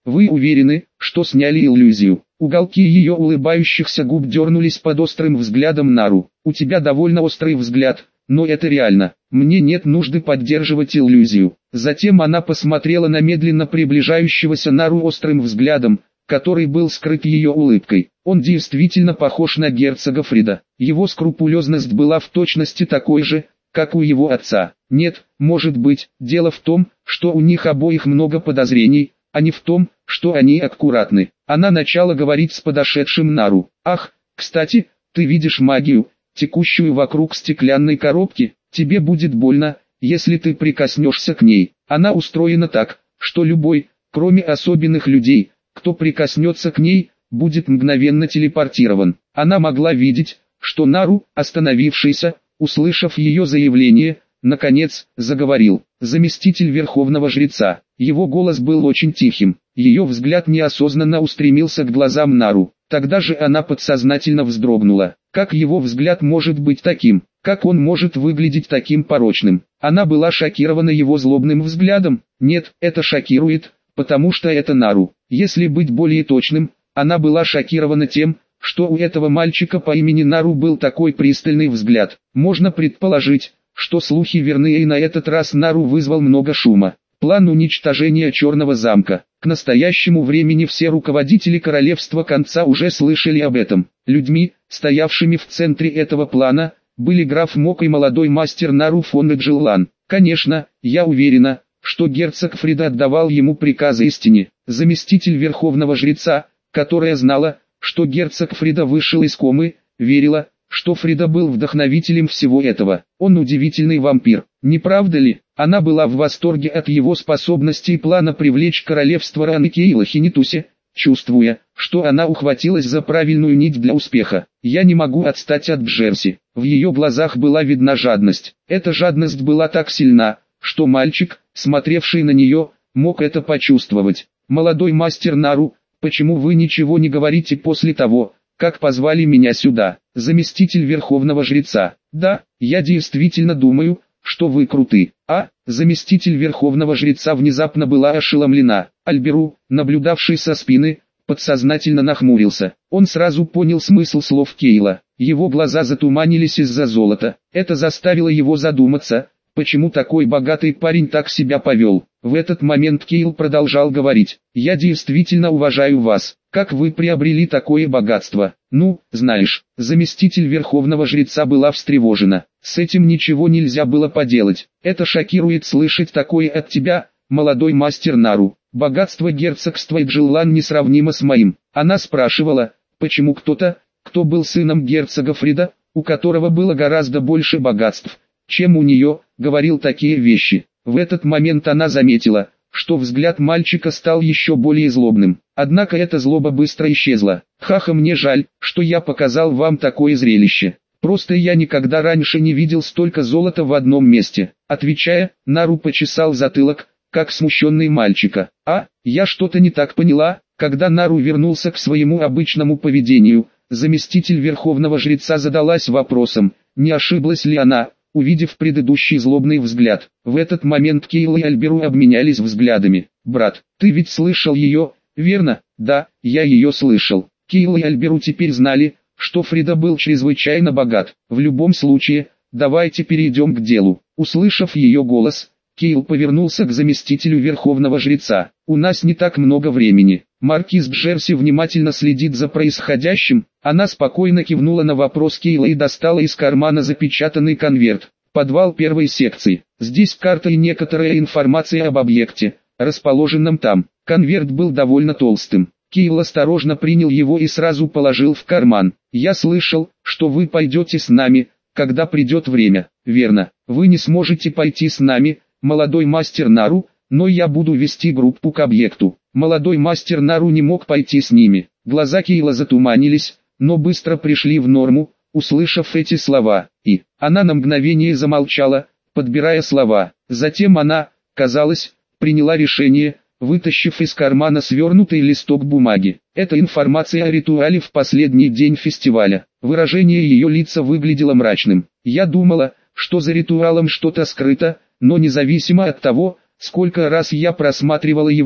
Вы уверены, что сняли иллюзию? Уголки ее улыбающихся губ дернулись под острым взглядом Нару. У тебя довольно острый взгляд, но это реально. Мне нет нужды поддерживать иллюзию. Затем она посмотрела на медленно приближающегося Нару острым взглядом, который был скрыт ее улыбкой. Он действительно похож на герцога Фрида. Его скрупулезность была в точности такой же, как у его отца. Нет, может быть, дело в том, что у них обоих много подозрений, а не в том, что они аккуратны. Она начала говорить с подошедшим Нару. «Ах, кстати, ты видишь магию, текущую вокруг стеклянной коробки? Тебе будет больно, если ты прикоснешься к ней. Она устроена так, что любой, кроме особенных людей, кто прикоснется к ней, будет мгновенно телепортирован». Она могла видеть, что Нару, остановившийся, услышав ее заявление, наконец, заговорил. Заместитель верховного жреца. Его голос был очень тихим. Ее взгляд неосознанно устремился к глазам Нару. Тогда же она подсознательно вздрогнула. Как его взгляд может быть таким? Как он может выглядеть таким порочным? Она была шокирована его злобным взглядом. Нет, это шокирует, потому что это Нару. Если быть более точным, она была шокирована тем, что у этого мальчика по имени Нару был такой пристальный взгляд. Можно предположить, что слухи верны, и на этот раз Нару вызвал много шума. План уничтожения Черного замка. К настоящему времени все руководители королевства конца уже слышали об этом. Людьми, стоявшими в центре этого плана, были граф Мок и молодой мастер Нару фон Эджеллан. Конечно, я уверена, что герцог Фрида отдавал ему приказы истине. Заместитель верховного жреца, которая знала, что герцог Фрида вышел из комы, верила, что Фрида был вдохновителем всего этого. Он удивительный вампир, не правда ли? Она была в восторге от его способностей и плана привлечь королевство Ранеке и Лохинитусе, чувствуя, что она ухватилась за правильную нить для успеха. Я не могу отстать от Джерси. В ее глазах была видна жадность. Эта жадность была так сильна, что мальчик, смотревший на нее, мог это почувствовать. «Молодой мастер Нару, почему вы ничего не говорите после того, как позвали меня сюда?» Заместитель верховного жреца. «Да, я действительно думаю, что вы круты». А, заместитель верховного жреца внезапно была ошеломлена. Альберу, наблюдавший со спины, подсознательно нахмурился. Он сразу понял смысл слов Кейла. Его глаза затуманились из-за золота. Это заставило его задуматься, почему такой богатый парень так себя повел. В этот момент Кейл продолжал говорить. «Я действительно уважаю вас. Как вы приобрели такое богатство?» «Ну, знаешь». Заместитель верховного жреца была встревожена. С этим ничего нельзя было поделать. «Это шокирует слышать такое от тебя, молодой мастер Нару. Богатство герцогства Эджеллан несравнимо с моим». Она спрашивала, почему кто-то, кто был сыном герцога Фрида, у которого было гораздо больше богатств, чем у нее, говорил такие вещи. В этот момент она заметила, что взгляд мальчика стал еще более злобным. Однако эта злоба быстро исчезла. «Хаха, мне жаль, что я показал вам такое зрелище. Просто я никогда раньше не видел столько золота в одном месте». Отвечая, Нару почесал затылок, как смущенный мальчика. «А, я что-то не так поняла». Когда Нару вернулся к своему обычному поведению, заместитель верховного жреца задалась вопросом, не ошиблась ли она, увидев предыдущий злобный взгляд. В этот момент Кейл и Альберу обменялись взглядами. «Брат, ты ведь слышал ее, верно?» «Да, я ее слышал». Кейл и Альберу теперь знали, что Фрида был чрезвычайно богат. «В любом случае, давайте перейдем к делу». Услышав ее голос, Кейл повернулся к заместителю верховного жреца. «У нас не так много времени. Маркиз Джерси внимательно следит за происходящим». Она спокойно кивнула на вопрос Кейла и достала из кармана запечатанный конверт. «Подвал первой секции. Здесь карта и некоторая информация об объекте, расположенном там». Конверт был довольно толстым. Кейл осторожно принял его и сразу положил в карман. «Я слышал, что вы пойдете с нами, когда придет время». «Верно. Вы не сможете пойти с нами, молодой мастер Нару, но я буду вести группу к объекту». Молодой мастер Нару не мог пойти с ними. Глаза Кейла затуманились, но быстро пришли в норму, услышав эти слова. И она на мгновение замолчала, подбирая слова. Затем она, казалось, приняла решение, вытащив из кармана свернутый листок бумаги. Это информация о ритуале в последний день фестиваля. Выражение ее лица выглядело мрачным. «Я думала, что за ритуалом что-то скрыто, но независимо от того, сколько раз я просматривала его,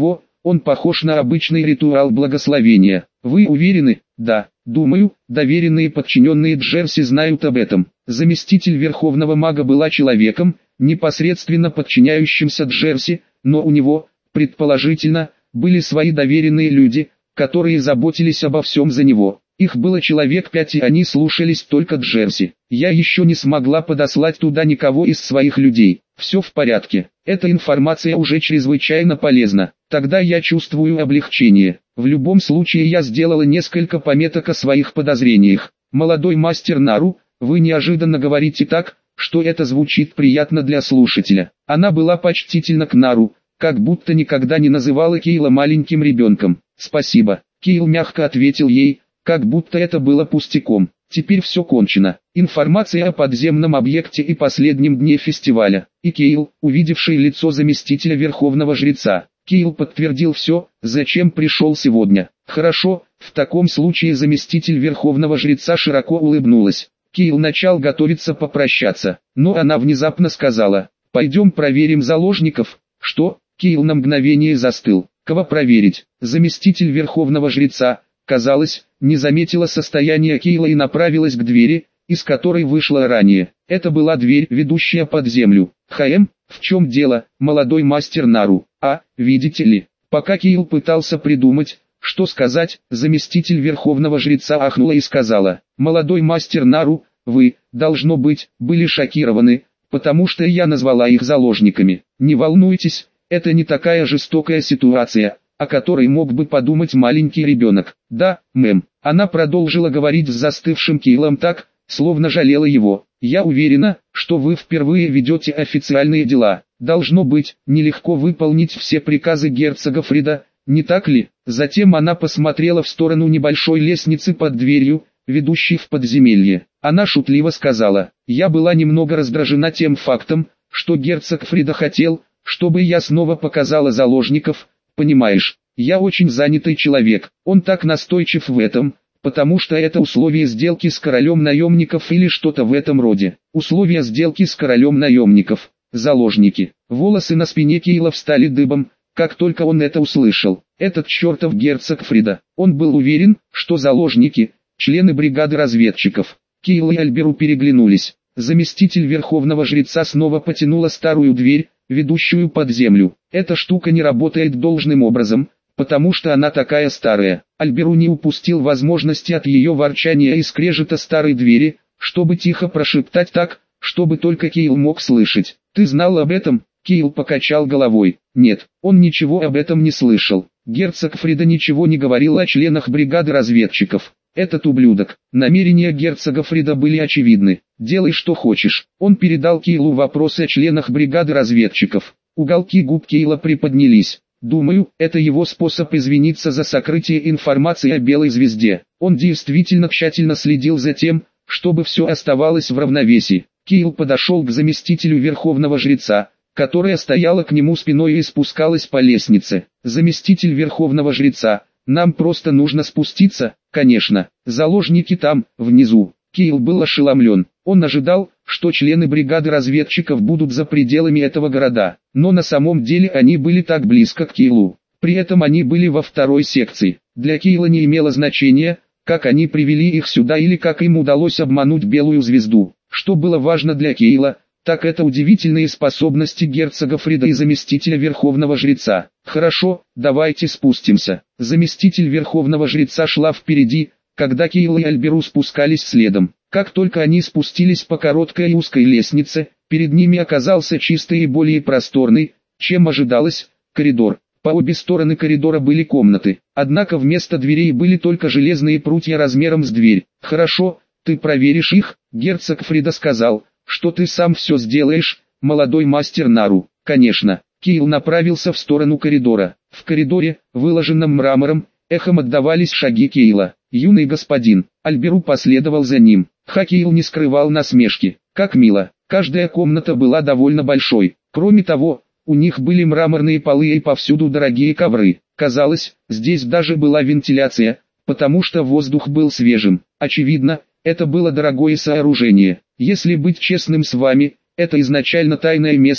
Он похож на обычный ритуал благословения. Вы уверены? Да, думаю, доверенные подчиненные Джерси знают об этом. Заместитель Верховного Мага была человеком, непосредственно подчиняющимся Джерси, но у него, предположительно, были свои доверенные люди, которые заботились обо всем за него. Их было человек пять, и они слушались только Джерси. Я еще не смогла подослать туда никого из своих людей. Все в порядке. Эта информация уже чрезвычайно полезна. Тогда я чувствую облегчение. В любом случае я сделала несколько пометок о своих подозрениях. Молодой мастер Нару, вы неожиданно говорите так, что это звучит приятно для слушателя. Она была почтительна к Нару, как будто никогда не называла Кейла маленьким ребенком. Спасибо. Кейл мягко ответил ей, как будто это было пустяком. Теперь все кончено. Информация о подземном объекте и последнем дне фестиваля. И Кейл, увидевший лицо заместителя Верховного Жреца. Кейл подтвердил все, зачем пришел сегодня. Хорошо, в таком случае заместитель Верховного Жреца широко улыбнулась. Кейл начал готовиться попрощаться, но она внезапно сказала: «Пойдем проверим заложников». «Что?» Кейл на мгновение застыл. «Кого проверить?» Заместитель Верховного Жреца, казалось, не заметила состояние Кейла и направилась к двери, из которой вышла ранее. Это была дверь, ведущая под землю. «Хаэм, в чем дело, молодой мастер Нару?» «А, видите ли». Пока Кейл пытался придумать, что сказать, заместитель Верховного Жреца ахнула и сказала: «Молодой мастер Нару, вы, должно быть, были шокированы, потому что я назвала их заложниками. Не волнуйтесь, это не такая жестокая ситуация, о которой мог бы подумать маленький ребенок». «Да, мэм». Она продолжила говорить с застывшим Кейлом так, словно жалела его. «Я уверена, что вы впервые ведете официальные дела. Должно быть, нелегко выполнить все приказы герцога Фрида, не так ли?» Затем она посмотрела в сторону небольшой лестницы под дверью, ведущей в подземелье. Она шутливо сказала: «Я была немного раздражена тем фактом, что герцог Фрида хотел, чтобы я снова показала заложников. Понимаешь, я очень занятый человек. Он так настойчив в этом, потому что это условие сделки с королем наемников или что-то в этом роде. Условия сделки с королем наемников. Заложники». Волосы на спине Кейла встали дыбом, как только он это услышал. Этот чертов герцог Фрида. Он был уверен, что заложники – члены бригады разведчиков. Кейл и Альберу переглянулись. Заместитель Верховного Жреца снова потянула старую дверь, ведущую под землю. «Эта штука не работает должным образом, потому что она такая старая». Альберу не упустил возможности от ее ворчания и скрежета старой двери, чтобы тихо прошептать так, чтобы только Кейл мог слышать: «Ты знал об этом?» Кейл покачал головой. Нет, он ничего об этом не слышал. Герцог Фрида ничего не говорил о членах бригады разведчиков. Этот ублюдок. Намерения герцога Фрида были очевидны. «Делай что хочешь». Он передал Кейлу вопрос о членах бригады разведчиков. Уголки губ Кейла приподнялись. «Думаю, это его способ извиниться за сокрытие информации о Белой Звезде. Он действительно тщательно следил за тем, чтобы все оставалось в равновесии». Кейл подошел к заместителю Верховного Жреца, которая стояла к нему спиной и спускалась по лестнице. «Заместитель Верховного Жреца, нам просто нужно спуститься». «Конечно, заложники там, внизу». Кейл был ошеломлен. Он ожидал, что члены бригады разведчиков будут за пределами этого города, но на самом деле они были так близко к Кейлу. При этом они были во второй секции. Для Кейла не имело значения, как они привели их сюда или как им удалось обмануть Белую Звезду. Что было важно для Кейла, так это удивительные способности герцога Фрида и заместителя Верховного Жреца. «Хорошо, давайте спустимся». Заместитель Верховного Жреца шла впереди, когда Кейл и Альберу спускались следом. Как только они спустились по короткой и узкой лестнице, перед ними оказался чистый и более просторный, чем ожидалось, коридор. По обе стороны коридора были комнаты, однако вместо дверей были только железные прутья размером с дверь. «Хорошо, ты проверишь их?» Герцог Фрида сказал, что ты сам все сделаешь, молодой мастер Нару. «Конечно». Кейл направился в сторону коридора. В коридоре, выложенном мрамором, эхом отдавались шаги Кейла. «Юный господин». Альберу последовал за ним. Кейл не скрывал насмешки. «Как мило». Каждая комната была довольно большой. Кроме того, у них были мраморные полы и повсюду дорогие ковры. Казалось, здесь даже была вентиляция, потому что воздух был свежим. Очевидно, это было дорогое сооружение. Если быть честным с вами, это изначально тайное место,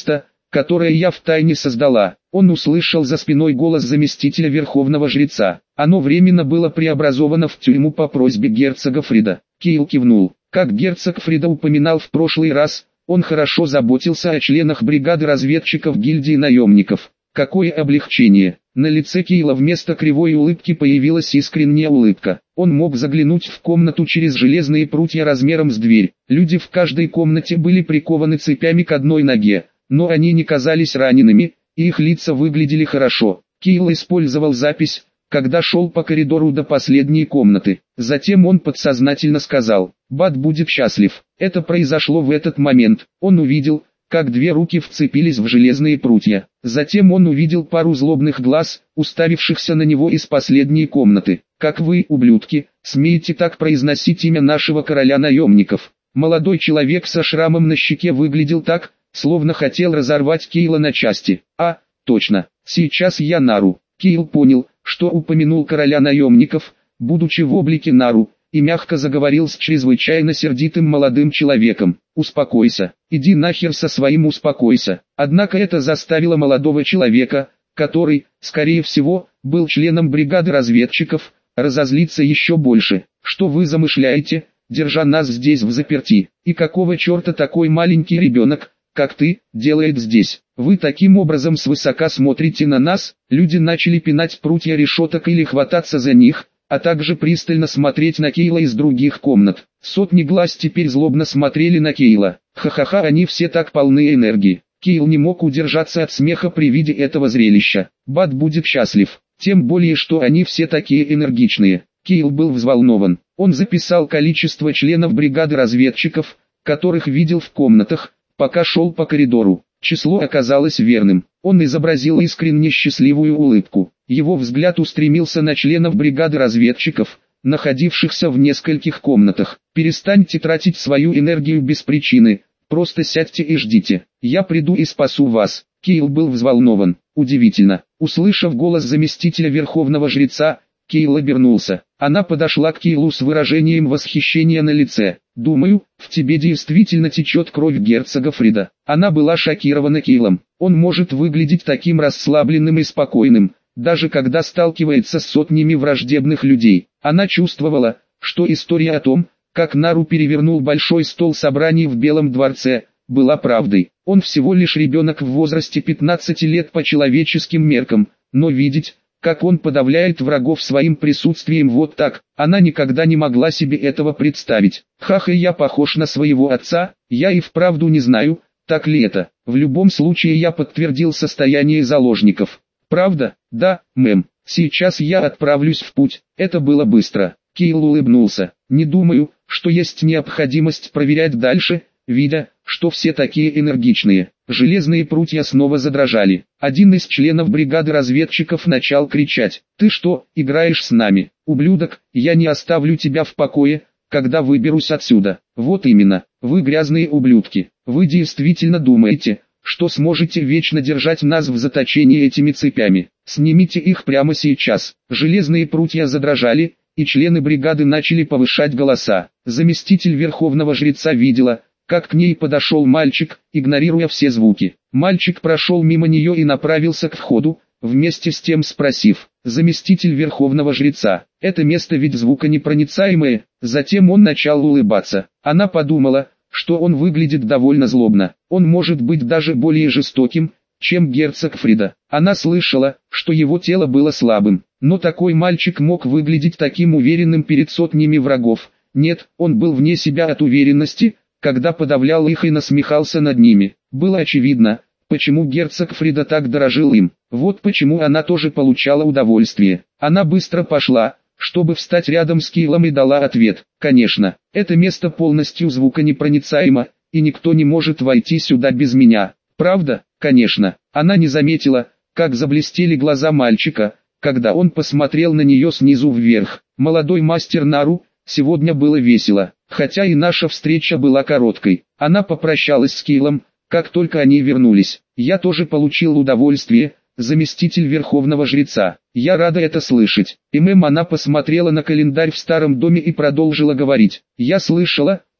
которое я втайне создала. Он услышал за спиной голос заместителя верховного жреца. Оно временно было преобразовано в тюрьму по просьбе герцога Фрида. Киил кивнул. Как герцог Фрида упоминал в прошлый раз, он хорошо заботился о членах бригады разведчиков гильдии наемников. Какое облегчение! На лице Киила вместо кривой улыбки появилась искренняя улыбка. Он мог заглянуть в комнату через железные прутья размером с дверь. Люди в каждой комнате были прикованы цепями к одной ноге, но они не казались ранеными, и их лица выглядели хорошо. Киил использовал запись, когда шел по коридору до последней комнаты. Затем он подсознательно сказал: «Бат будет счастлив». Это произошло в этот момент. Он увидел, как две руки вцепились в железные прутья. Затем он увидел пару злобных глаз, уставившихся на него из последней комнаты. «Как вы, ублюдки, смеете так произносить имя нашего короля наемников?» Молодой человек со шрамом на щеке выглядел так, словно хотел разорвать Киила на части. «А, точно, сейчас я Нару». Киил понял, что упомянул короля наемников, будучи в облике Нару, и мягко заговорил с чрезвычайно сердитым молодым человеком. «Успокойся, иди нахер со своим успокойся». Однако это заставило молодого человека, который, скорее всего, был членом бригады разведчиков, разозлиться еще больше. «Что вы замышляете, держа нас здесь взаперти? И какого черта такой маленький ребенок, как ты, делает здесь? Вы таким образом свысока смотрите на нас?» Люди начали пинать прутья решеток или хвататься за них, а также пристально смотреть на Киила из других комнат. Сотни глаз теперь злобно смотрели на Киила. Ха-ха-ха, они все так полны энергии. Киил не мог удержаться от смеха при виде этого зрелища. Бат будет счастлив, тем более что они все такие энергичные. Киил был взволнован. Он записал количество членов бригады разведчиков, которых видел в комнатах, пока шел по коридору. Число оказалось верным. Он изобразил искренне счастливую улыбку. Его взгляд устремился на членов бригады разведчиков, находившихся в нескольких комнатах. «Перестаньте тратить свою энергию без причины, просто сядьте и ждите. Я приду и спасу вас». Киил был взволнован. Удивительно. Услышав голос заместителя верховного жреца, Киил обернулся. Она подошла к Киилу с выражением восхищения на лице. «Думаю, в тебе действительно течет кровь герцога Фрида». Она была шокирована Киилом. Он может выглядеть таким расслабленным и спокойным, даже когда сталкивается с сотнями враждебных людей. Она чувствовала, что история о том, как Нару перевернул большой стол собраний в Белом дворце, была правдой. Он всего лишь ребенок в возрасте пятнадцати лет по человеческим меркам, но видеть, как он подавляет врагов своим присутствием вот так, она никогда не могла себе этого представить. «Хах, и я похож на своего отца, я и вправду не знаю, так ли это. В любом случае я подтвердил состояние заложников». «Правда? Да, мэм. Сейчас я отправлюсь в путь». Это было быстро. Киил улыбнулся. «Не думаю, что есть необходимость проверять дальше», видя, что все такие энергичные. Железные прутья снова задрожали. Один из членов бригады разведчиков начал кричать: «Ты что, играешь с нами? Ублюдок, я не оставлю тебя в покое, когда выберусь отсюда». «Вот именно, вы грязные ублюдки. Вы действительно думаете, что сможете вечно держать нас в заточении этими цепями? Снимите их прямо сейчас». Железные прутья задрожали, и члены бригады начали повышать голоса. Заместитель верховного жреца видела, как к ней подошел мальчик, игнорируя все звуки. Мальчик прошел мимо нее и направился к входу, вместе с тем спросив: «Заместитель верховного жреца, это место ведь звуконепроницаемое?» Затем он начал улыбаться. Она подумала, что он выглядит довольно злобно. Он может быть даже более жестоким, чем герцог Фрида. Она слышала, что его тело было слабым, но такой мальчик мог выглядеть таким уверенным перед сотнями врагов. Нет, он был вне себя от уверенности, когда подавлял их и насмехался над ними. Было очевидно, почему герцог Фрида так дорожил им. Вот почему она тоже получала удовольствие. Она быстро пошла, чтобы встать рядом с Киилом, и дала ответ: «Конечно, это место полностью звуконепроницаемо, и никто не может войти сюда без меня». «Правда?» «Конечно». Она не заметила, как заблестели глаза мальчика, когда он посмотрел на нее снизу вверх. «Молодой мастер Нару, сегодня было весело, хотя и наша встреча была короткой». Она попрощалась с Киилом, как только они вернулись. «Я тоже получил удовольствие, заместитель верховного жреца. Я рада это слышать». И мэм, она посмотрела на календарь в старом доме и продолжила говорить: «Я слышала,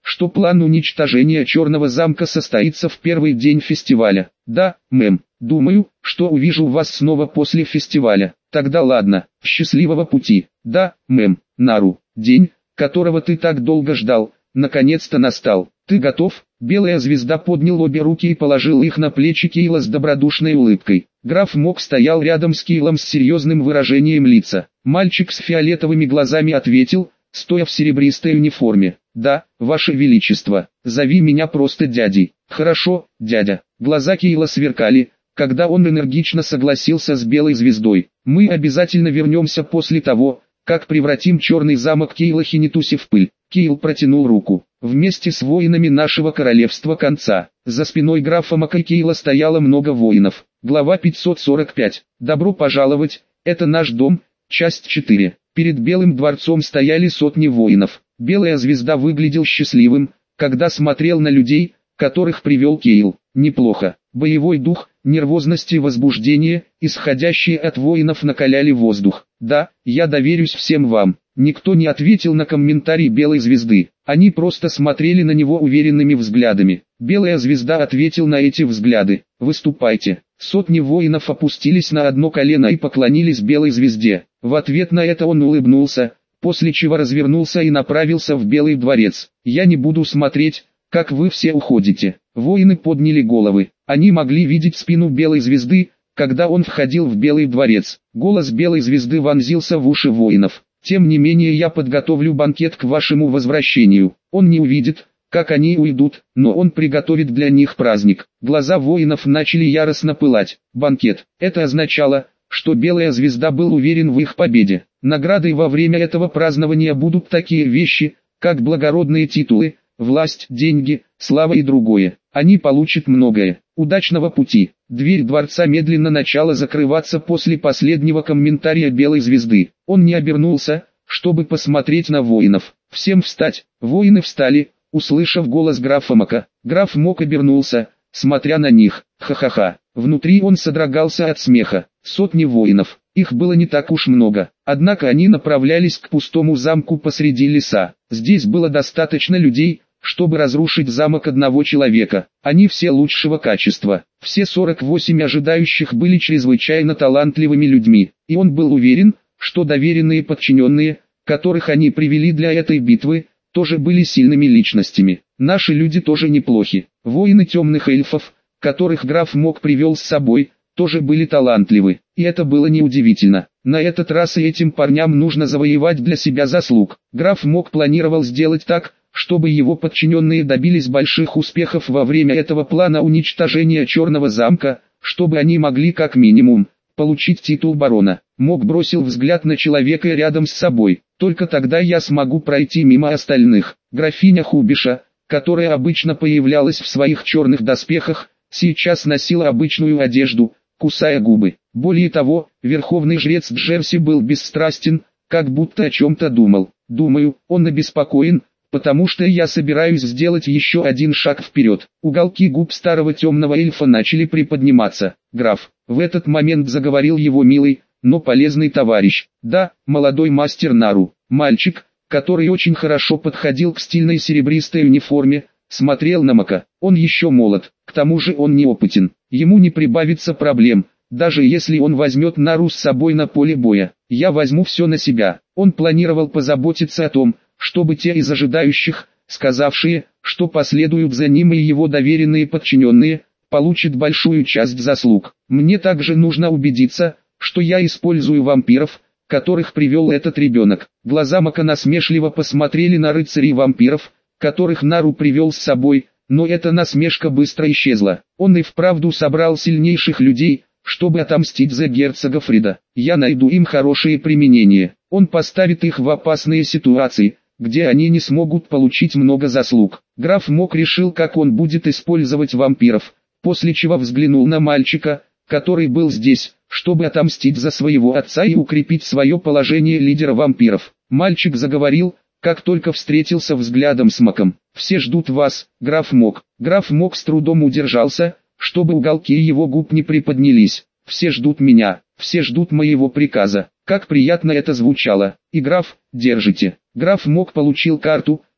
что план уничтожения Черного замка состоится в первый день фестиваля. Да, мэм. Думаю, что увижу вас снова после фестиваля. Тогда ладно, счастливого пути. Да, мэм. Нару, день, которого ты так долго ждал, наконец-то настал. Ты готов? Белая звезда поднял обе руки и положил их на плечи Кейла с добродушной улыбкой. Граф Мок стоял рядом с Кейлом с серьезным выражением лица. Мальчик с фиолетовыми глазами ответил, стоя в серебристой униформе. «Да, Ваше Величество, зови меня просто дядей». «Хорошо, дядя». Глаза Кейла сверкали, когда он энергично согласился с Белой звездой. «Мы обязательно вернемся после того, как превратим Черный замок Кейла Хинитуси в пыль». Кейл протянул руку. «Вместе с воинами нашего королевства конца». За спиной графа Мока Кейла стояло много воинов. Глава пятьсот сорок пять. «Добро пожаловать, это наш дом». Часть четыре. Перед Белым дворцом стояли сотни воинов. Белая звезда выглядел счастливым, когда смотрел на людей, которых привел Кейл. Неплохо. Боевой дух, нервозность и возбуждение, исходящие от воинов, накаляли воздух. «Да, я доверюсь всем вам». Никто не ответил на комментарий Белой звезды. Они просто смотрели на него уверенными взглядами. Белая звезда ответил на эти взгляды. «Выступайте». Сотни воинов опустились на одно колено и поклонились Белой звезде. В ответ на это он улыбнулся, после чего развернулся и направился в Белый дворец. «Я не буду смотреть, как вы все уходите». Воины подняли головы. Они могли видеть спину Белой звезды, когда он входил в Белый дворец. Голос Белой звезды вонзился в уши воинов. «Тем не менее я подготовлю банкет к вашему возвращению. Он не увидит, как они уйдут, но он приготовит для них праздник». Глаза воинов начали яростно пылать. Банкет. Это означало, что Белая звезда был уверен в их победе. Наградой во время этого празднования будут такие вещи, как благородные титулы, власть, деньги, слава и другое. Они получат многое. Удачного пути. Дверь дворца медленно начала закрываться после последнего комментария Белой звезды. Он не обернулся, чтобы посмотреть на воинов. «Всем встать!» Воины встали, услышав голос графа Мока. Граф Мок обернулся, смотря на них. Ха-ха-ха. Внутри он содрогался от смеха. Сотни воинов. Их было не так уж много. Однако они направлялись к пустому замку посреди леса. Здесь было достаточно людей, чтобы разрушить замок одного человека. Они все лучшего качества. Все сорок восемь ожидающих были чрезвычайно талантливыми людьми. И он был уверен, что доверенные подчиненные, которых они привели для этой битвы, тоже были сильными личностями. Наши люди тоже неплохи. Воины темных эльфов, которых граф Мок привел с собой, тоже были талантливы. И это было неудивительно. На этот раз и этим парням нужно завоевать для себя заслуг. Граф Мок планировал сделать так, чтобы его подчиненные добились больших успехов во время этого плана уничтожения Черного замка, чтобы они могли как минимум получить титул барона. Мок бросил взгляд на человека рядом с собой. Только тогда я смогу пройти мимо остальных. Графиня Хубиша, которая обычно появлялась в своих черных доспехах, сейчас носила обычную одежду, кусая губы. Более того, верховный жрец Джерси был бесстрастен, как будто о чем-то думал. Думаю, он обеспокоен, потому что я собираюсь сделать еще один шаг вперед. Уголки губ старого темного эльфа начали приподниматься. Граф, в этот момент заговорил его милый, но полезный товарищ. Да, молодой мастер Нару. Мальчик, который очень хорошо подходил к стильной серебристой униформе, смотрел на Мока. Он еще молод, к тому же он неопытен. Ему не прибавится проблем, даже если он возьмет Нару с собой на поле боя. Я возьму все на себя. Он планировал позаботиться о том, чтобы те из ожидающих, сказавшие, что последуют за ним и его доверенные подчиненные, получат большую часть заслуг. Мне также нужно убедиться, что я использую вампиров, которых привел этот ребенок. Глаза Мока насмешливо посмотрели на рыцарей вампиров, которых Нару привел с собой, но эта насмешка быстро исчезла. Он и вправду собрал сильнейших людей, чтобы отомстить за герцога Фрида. Я найду им хорошее применение. Он поставит их в опасные ситуации, где они не смогут получить много заслуг. Граф Мок решил, как он будет использовать вампиров, после чего взглянул на мальчика, который был здесь, чтобы отомстить за своего отца и укрепить свое положение лидера вампиров. Мальчик заговорил, как только встретился взглядом с Моком. «Все ждут вас, граф Мок». Граф Мок с трудом удержался, чтобы уголки его губ не приподнялись. «Все ждут меня, все ждут моего приказа». Как приятно это звучало. И граф, держите. Граф Мок получил карту,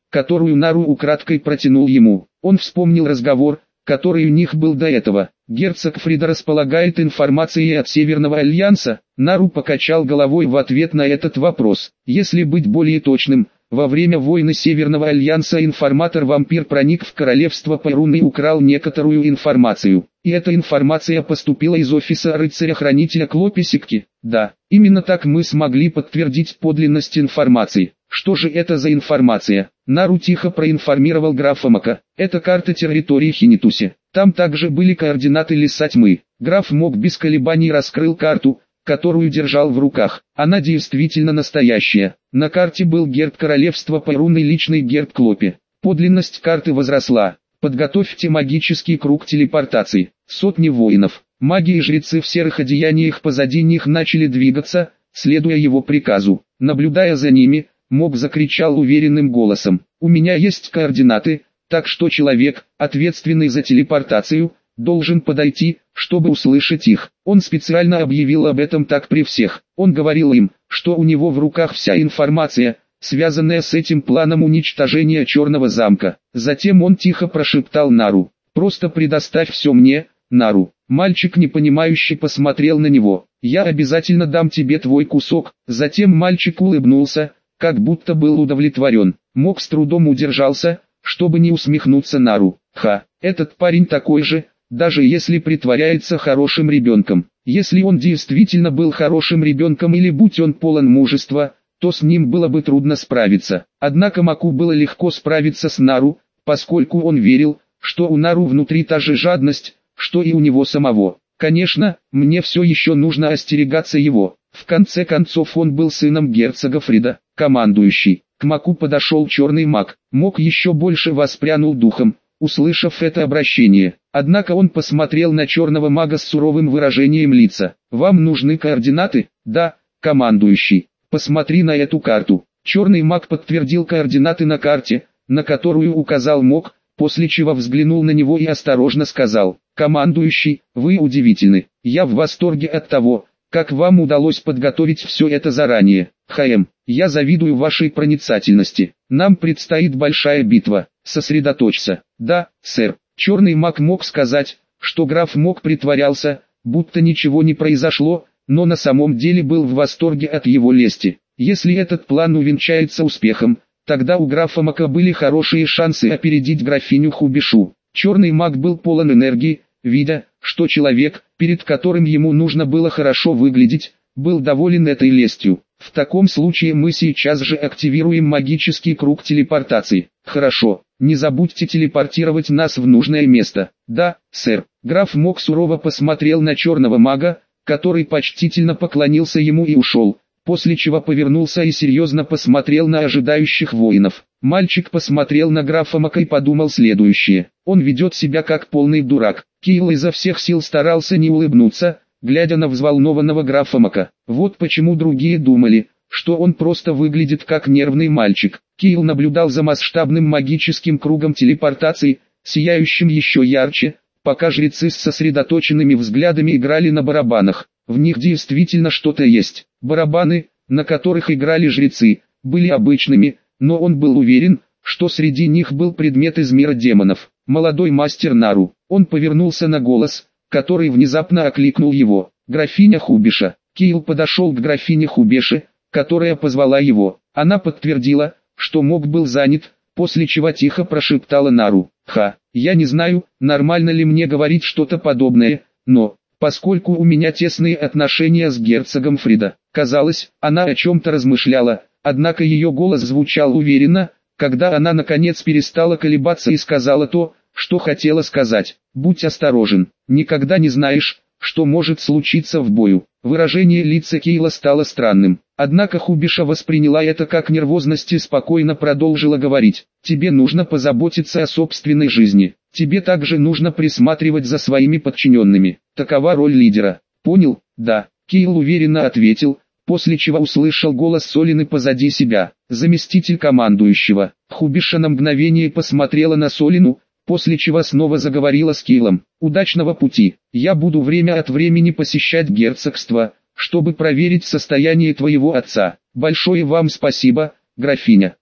которую Нару украдкой протянул ему. Он вспомнил разговор, который у них был до этого. Герцог Фрида располагает информацией от Северного Альянса. Нару покачал головой в ответ на этот вопрос. Если быть более точным, во время войны Северного Альянса информатор-вампир проник в королевство Пайрун и украл некоторую информацию. И эта информация поступила из офиса рыцаря-хранителя Клописикки. Да, именно так мы смогли подтвердить подлинность информации. Что же это за информация? Нару тихо проинформировал графа Мока. Это карта территории Хинитуси. Там также были координаты леса тьмы. Граф Мок без колебаний раскрыл карту, которую держал в руках. Она действительно настоящая. На карте был герб королевства Пайрун и личный герб Клопи. Подлинность карты возросла. Подготовьте магический круг телепортации. Сотни воинов, маги и жрецы в серых одеяниях позади них начали двигаться, следуя его приказу. Наблюдая за ними, Мок закричал уверенным голосом: «У меня есть координаты, так что человек, ответственный за телепортацию, должен подойти, чтобы услышать их». Он специально объявил об этом так при всех. Он говорил им, что у него в руках вся информация, связанная с этим планом уничтожения Черного замка. Затем он тихо прошептал Нару: «Просто предоставь все мне, Нару». Мальчик непонимающе посмотрел на него. «Я обязательно дам тебе твой кусок». Затем мальчик улыбнулся, как будто был удовлетворен. Мок с трудом удержался, чтобы не усмехнуться Нару. «Ха, этот парень такой же, даже если притворяется хорошим ребенком. Если он действительно был хорошим ребенком или будь он полон мужества, то с ним было бы трудно справиться». Однако Моку было легко справиться с Нару, поскольку он верил, что у Нару внутри та же жадность, что и у него самого. Конечно, мне все еще нужно остерегаться его. В конце концов он был сыном герцога Фрида, командующий. К Моку подошел черный маг. Мок еще больше воспрянул духом, услышав это обращение. Однако он посмотрел на черного мага с суровым выражением лица. «Вам нужны координаты?» «Да, командующий. Посмотри на эту карту». Черный маг подтвердил координаты на карте, на которую указал Мок, после чего взглянул на него и осторожно сказал: «Командующий, вы удивительны. Я в восторге от того, как вам удалось подготовить все это заранее. ХМ, я завидую вашей проницательности. Нам предстоит большая битва. Сосредоточься». «Да, сэр». Черный маг мог сказать, что граф Мок притворялся, будто ничего не произошло, но на самом деле был в восторге от его лести. Если этот план увенчается успехом, тогда у графа Мока были хорошие шансы опередить графиню Хубишу. Черный маг был полон энергии, видя, что человек, перед которым ему нужно было хорошо выглядеть, был доволен этой лестью. «В таком случае мы сейчас же активируем магический круг телепортации». «Хорошо, не забудьте телепортировать нас в нужное место». «Да, сэр». Граф Мок сурово посмотрел на черного мага, который почтительно поклонился ему и ушел, после чего повернулся и серьезно посмотрел на ожидающих воинов. Мальчик посмотрел на графа Мока и подумал следующее: он ведет себя как полный дурак. Кийл изо всех сил старался не улыбнуться, глядя на взволнованного графа Мока. Вот почему другие думали, что он просто выглядит как нервный мальчик. Кийл наблюдал за масштабным магическим кругом телепортации, сияющим еще ярче, пока жрецы с сосредоточенными взглядами играли на барабанах. В них действительно что-то есть. Барабаны, на которых играли жрецы, были обычными, но он был уверен, что среди них был предмет из мира демонов. Молодой мастер Нару. Он повернулся на голос, который внезапно окликнул его. «Графиня Хубиша». Кийл подошел к графине Хубеше, которая позвала его. Она подтвердила, что Мок был занят, после чего тихо прошептала Нару: «Ха, я не знаю, нормально ли мне говорить что-то подобное, но, поскольку у меня тесные отношения с герцогом Фрида». Казалось, она о чем-то размышляла, однако ее голос звучал уверенно, когда она наконец перестала колебаться и сказала то, что хотела сказать. «Будь осторожен, никогда не знаешь, что может случиться в бою». Выражение лица Кейла стало странным, однако Хубиша восприняла это как нервозность и спокойно продолжила говорить: «Тебе нужно позаботиться о собственной жизни. Тебе также нужно присматривать за своими подчиненными. Такова роль лидера». «Понял?» «Да», Кейл уверенно ответил, после чего услышал голос Солины позади себя. «Заместитель командующего». Хубиша на мгновение посмотрела на Солину, после чего снова заговорила с Кейлом. «Удачного пути. Я буду время от времени посещать герцогство, чтобы проверить состояние твоего отца. Большое вам спасибо, графиня».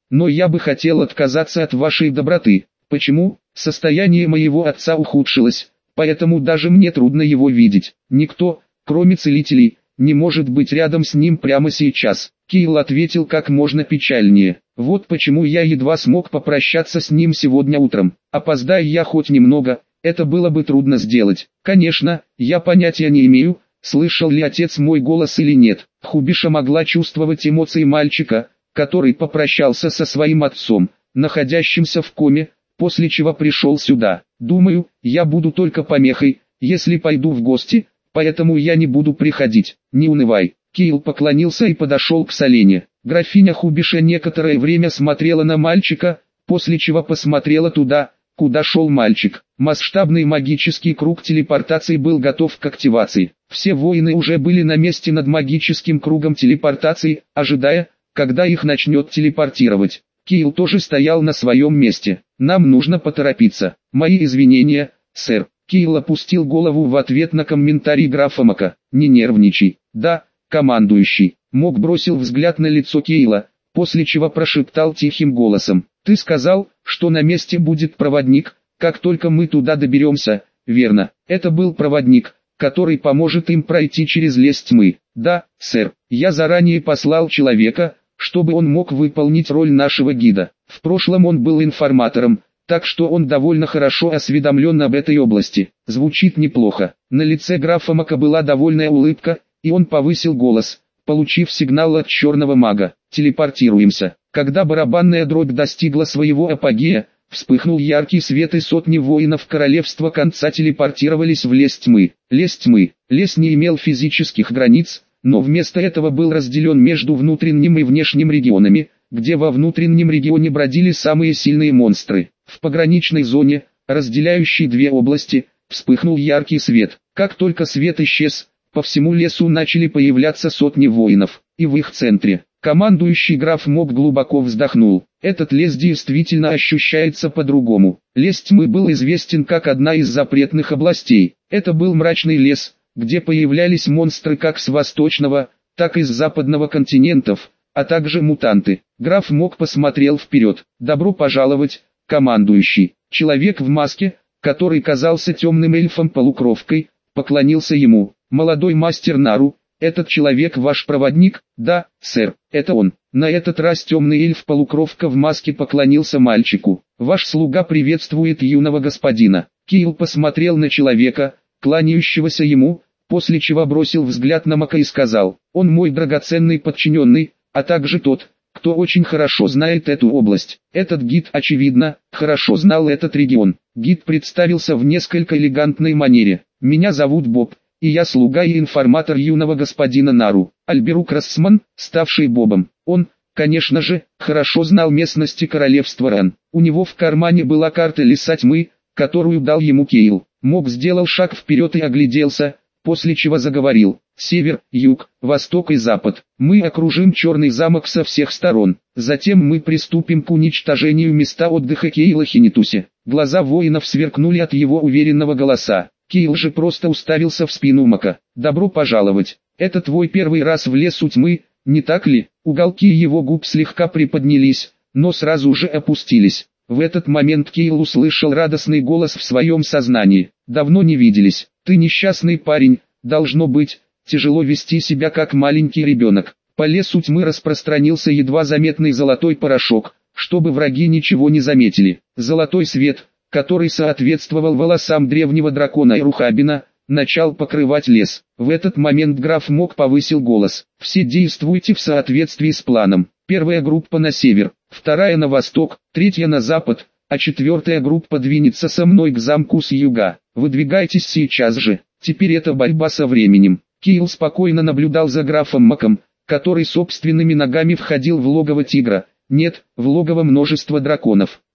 но я бы хотел отказаться от вашей доброты. Почему? Состояние моего отца ухудшилось, поэтому даже мне трудно его видеть. Никто, кроме целителей, не может быть рядом с ним прямо сейчас. Кайл ответил как можно печальнее. Вот почему я едва смог попрощаться с ним сегодня утром. Опоздая я хоть немного, это было бы трудно сделать. Конечно, я понятия не имею, слышал ли отец мой голос или нет. Хубиша могла чувствовать эмоции мальчика, который попрощался со своим отцом, находящимся в коме, после чего пришел сюда. Думаю, я буду только помехой, если пойду в гости, поэтому я не буду приходить. Не унывай. Кайл поклонился и подошел к Солене. Графиня Хубиша некоторое время смотрела на мальчика, после чего посмотрела туда, куда шел мальчик. Масштабный магический круг телепортации был готов к активации. Все воины уже были на месте над магическим кругом телепортации, ожидая, когда их начнет телепортировать. Кайл тоже стоял на своем месте. Нам нужно поторопиться. Мои извинения, сэр. Кайл опустил голову в ответ на комментарий графа Мака. Не нервничай. Да, командующий. Мок бросил взгляд на лицо Кейла, после чего прошептал тихим голосом. Ты сказал, что на месте будет проводник, как только мы туда доберемся, верно? Это был проводник, который поможет им пройти через лес тьмы. Да, сэр. Я заранее послал человека, чтобы он мог выполнить роль нашего гида. В прошлом он был информатором, так что он довольно хорошо осведомлен об этой области. Звучит неплохо. На лице графа Мака была довольная улыбка, и он повысил голос, получив сигнал от черного мага. Телепортируемся. Когда барабанная дробь достигла своего апогея, вспыхнул яркий свет, и сотни воинов королевства конца телепортировались в лес тьмы. Лес тьмы. Лес не имел физических границ, но вместо этого был разделен между внутренним и внешним регионами, где во внутреннем регионе бродили самые сильные монстры. В пограничной зоне, разделяющей две области, вспыхнул яркий свет. Как только свет исчез, по всему лесу начали появляться сотни воинов, и в их центре командующий граф Мок глубоко вздохнул. Этот лес действительно ощущается по-другому. Лес тьмы был известен как одна из запретных областей. Это был мрачный лес, где появлялись монстры как с восточного, так и с западного континентов, а также мутанты. Граф Мок посмотрел вперед. «Добро пожаловать, командующий». Человек в маске, который казался темным эльфом-полукровкой, поклонился ему. «Молодой мастер Нару, этот человек ваш проводник?» «Да, сэр, это он». На этот раз темный эльф-полукровка в маске поклонился мальчику. «Ваш слуга приветствует юного господина». Кайл посмотрел на человека, кланяющегося ему, после чего бросил взгляд на Мака и сказал: «Он мой драгоценный подчиненный, а также тот, кто очень хорошо знает эту область». Этот гид, очевидно, хорошо знал этот регион. Гид представился в несколько элегантной манере. «Меня зовут Боб, и я слуга и информатор юного господина Нару, Альберук Рассман, ставший Бобом». Он, конечно же, хорошо знал местности королевства Рен. У него в кармане была карта леса тьмы, которую дал ему Кайл. Мок сделал шаг вперед и огляделся, после чего заговорил: «Север, юг, восток и запад. Мы окружим Черный замок со всех сторон. Затем мы приступим к уничтожению места отдыха Кейла Хинитусе». Глаза воинов сверкнули от его уверенного голоса. Кайл же просто уставился в спину Мака. «Добро пожаловать. Это твой первый раз в лесу тьмы, не так ли?» Уголки его губ слегка приподнялись, но сразу же опустились. В этот момент Кайл услышал радостный голос в своем сознании. «Давно не виделись. Ты несчастный парень, должно быть, тяжело вести себя как маленький ребенок». По лесу тьмы распространился едва заметный золотой порошок, чтобы враги ничего не заметили. Золотой свет, который соответствовал волосам древнего дракона Эрухабина, начал покрывать лес. В этот момент граф Мок повысил голос: «Все действуйте в соответствии с планом. Первая группа на север, вторая на восток, третья на запад, а четвертая группа двинется со мной к замку с юга. Выдвигайтесь сейчас же». Теперь это борьба со временем. Кайл спокойно наблюдал за графом Маком, который собственными ногами входил в логово тигра, нет, в логово множества драконов.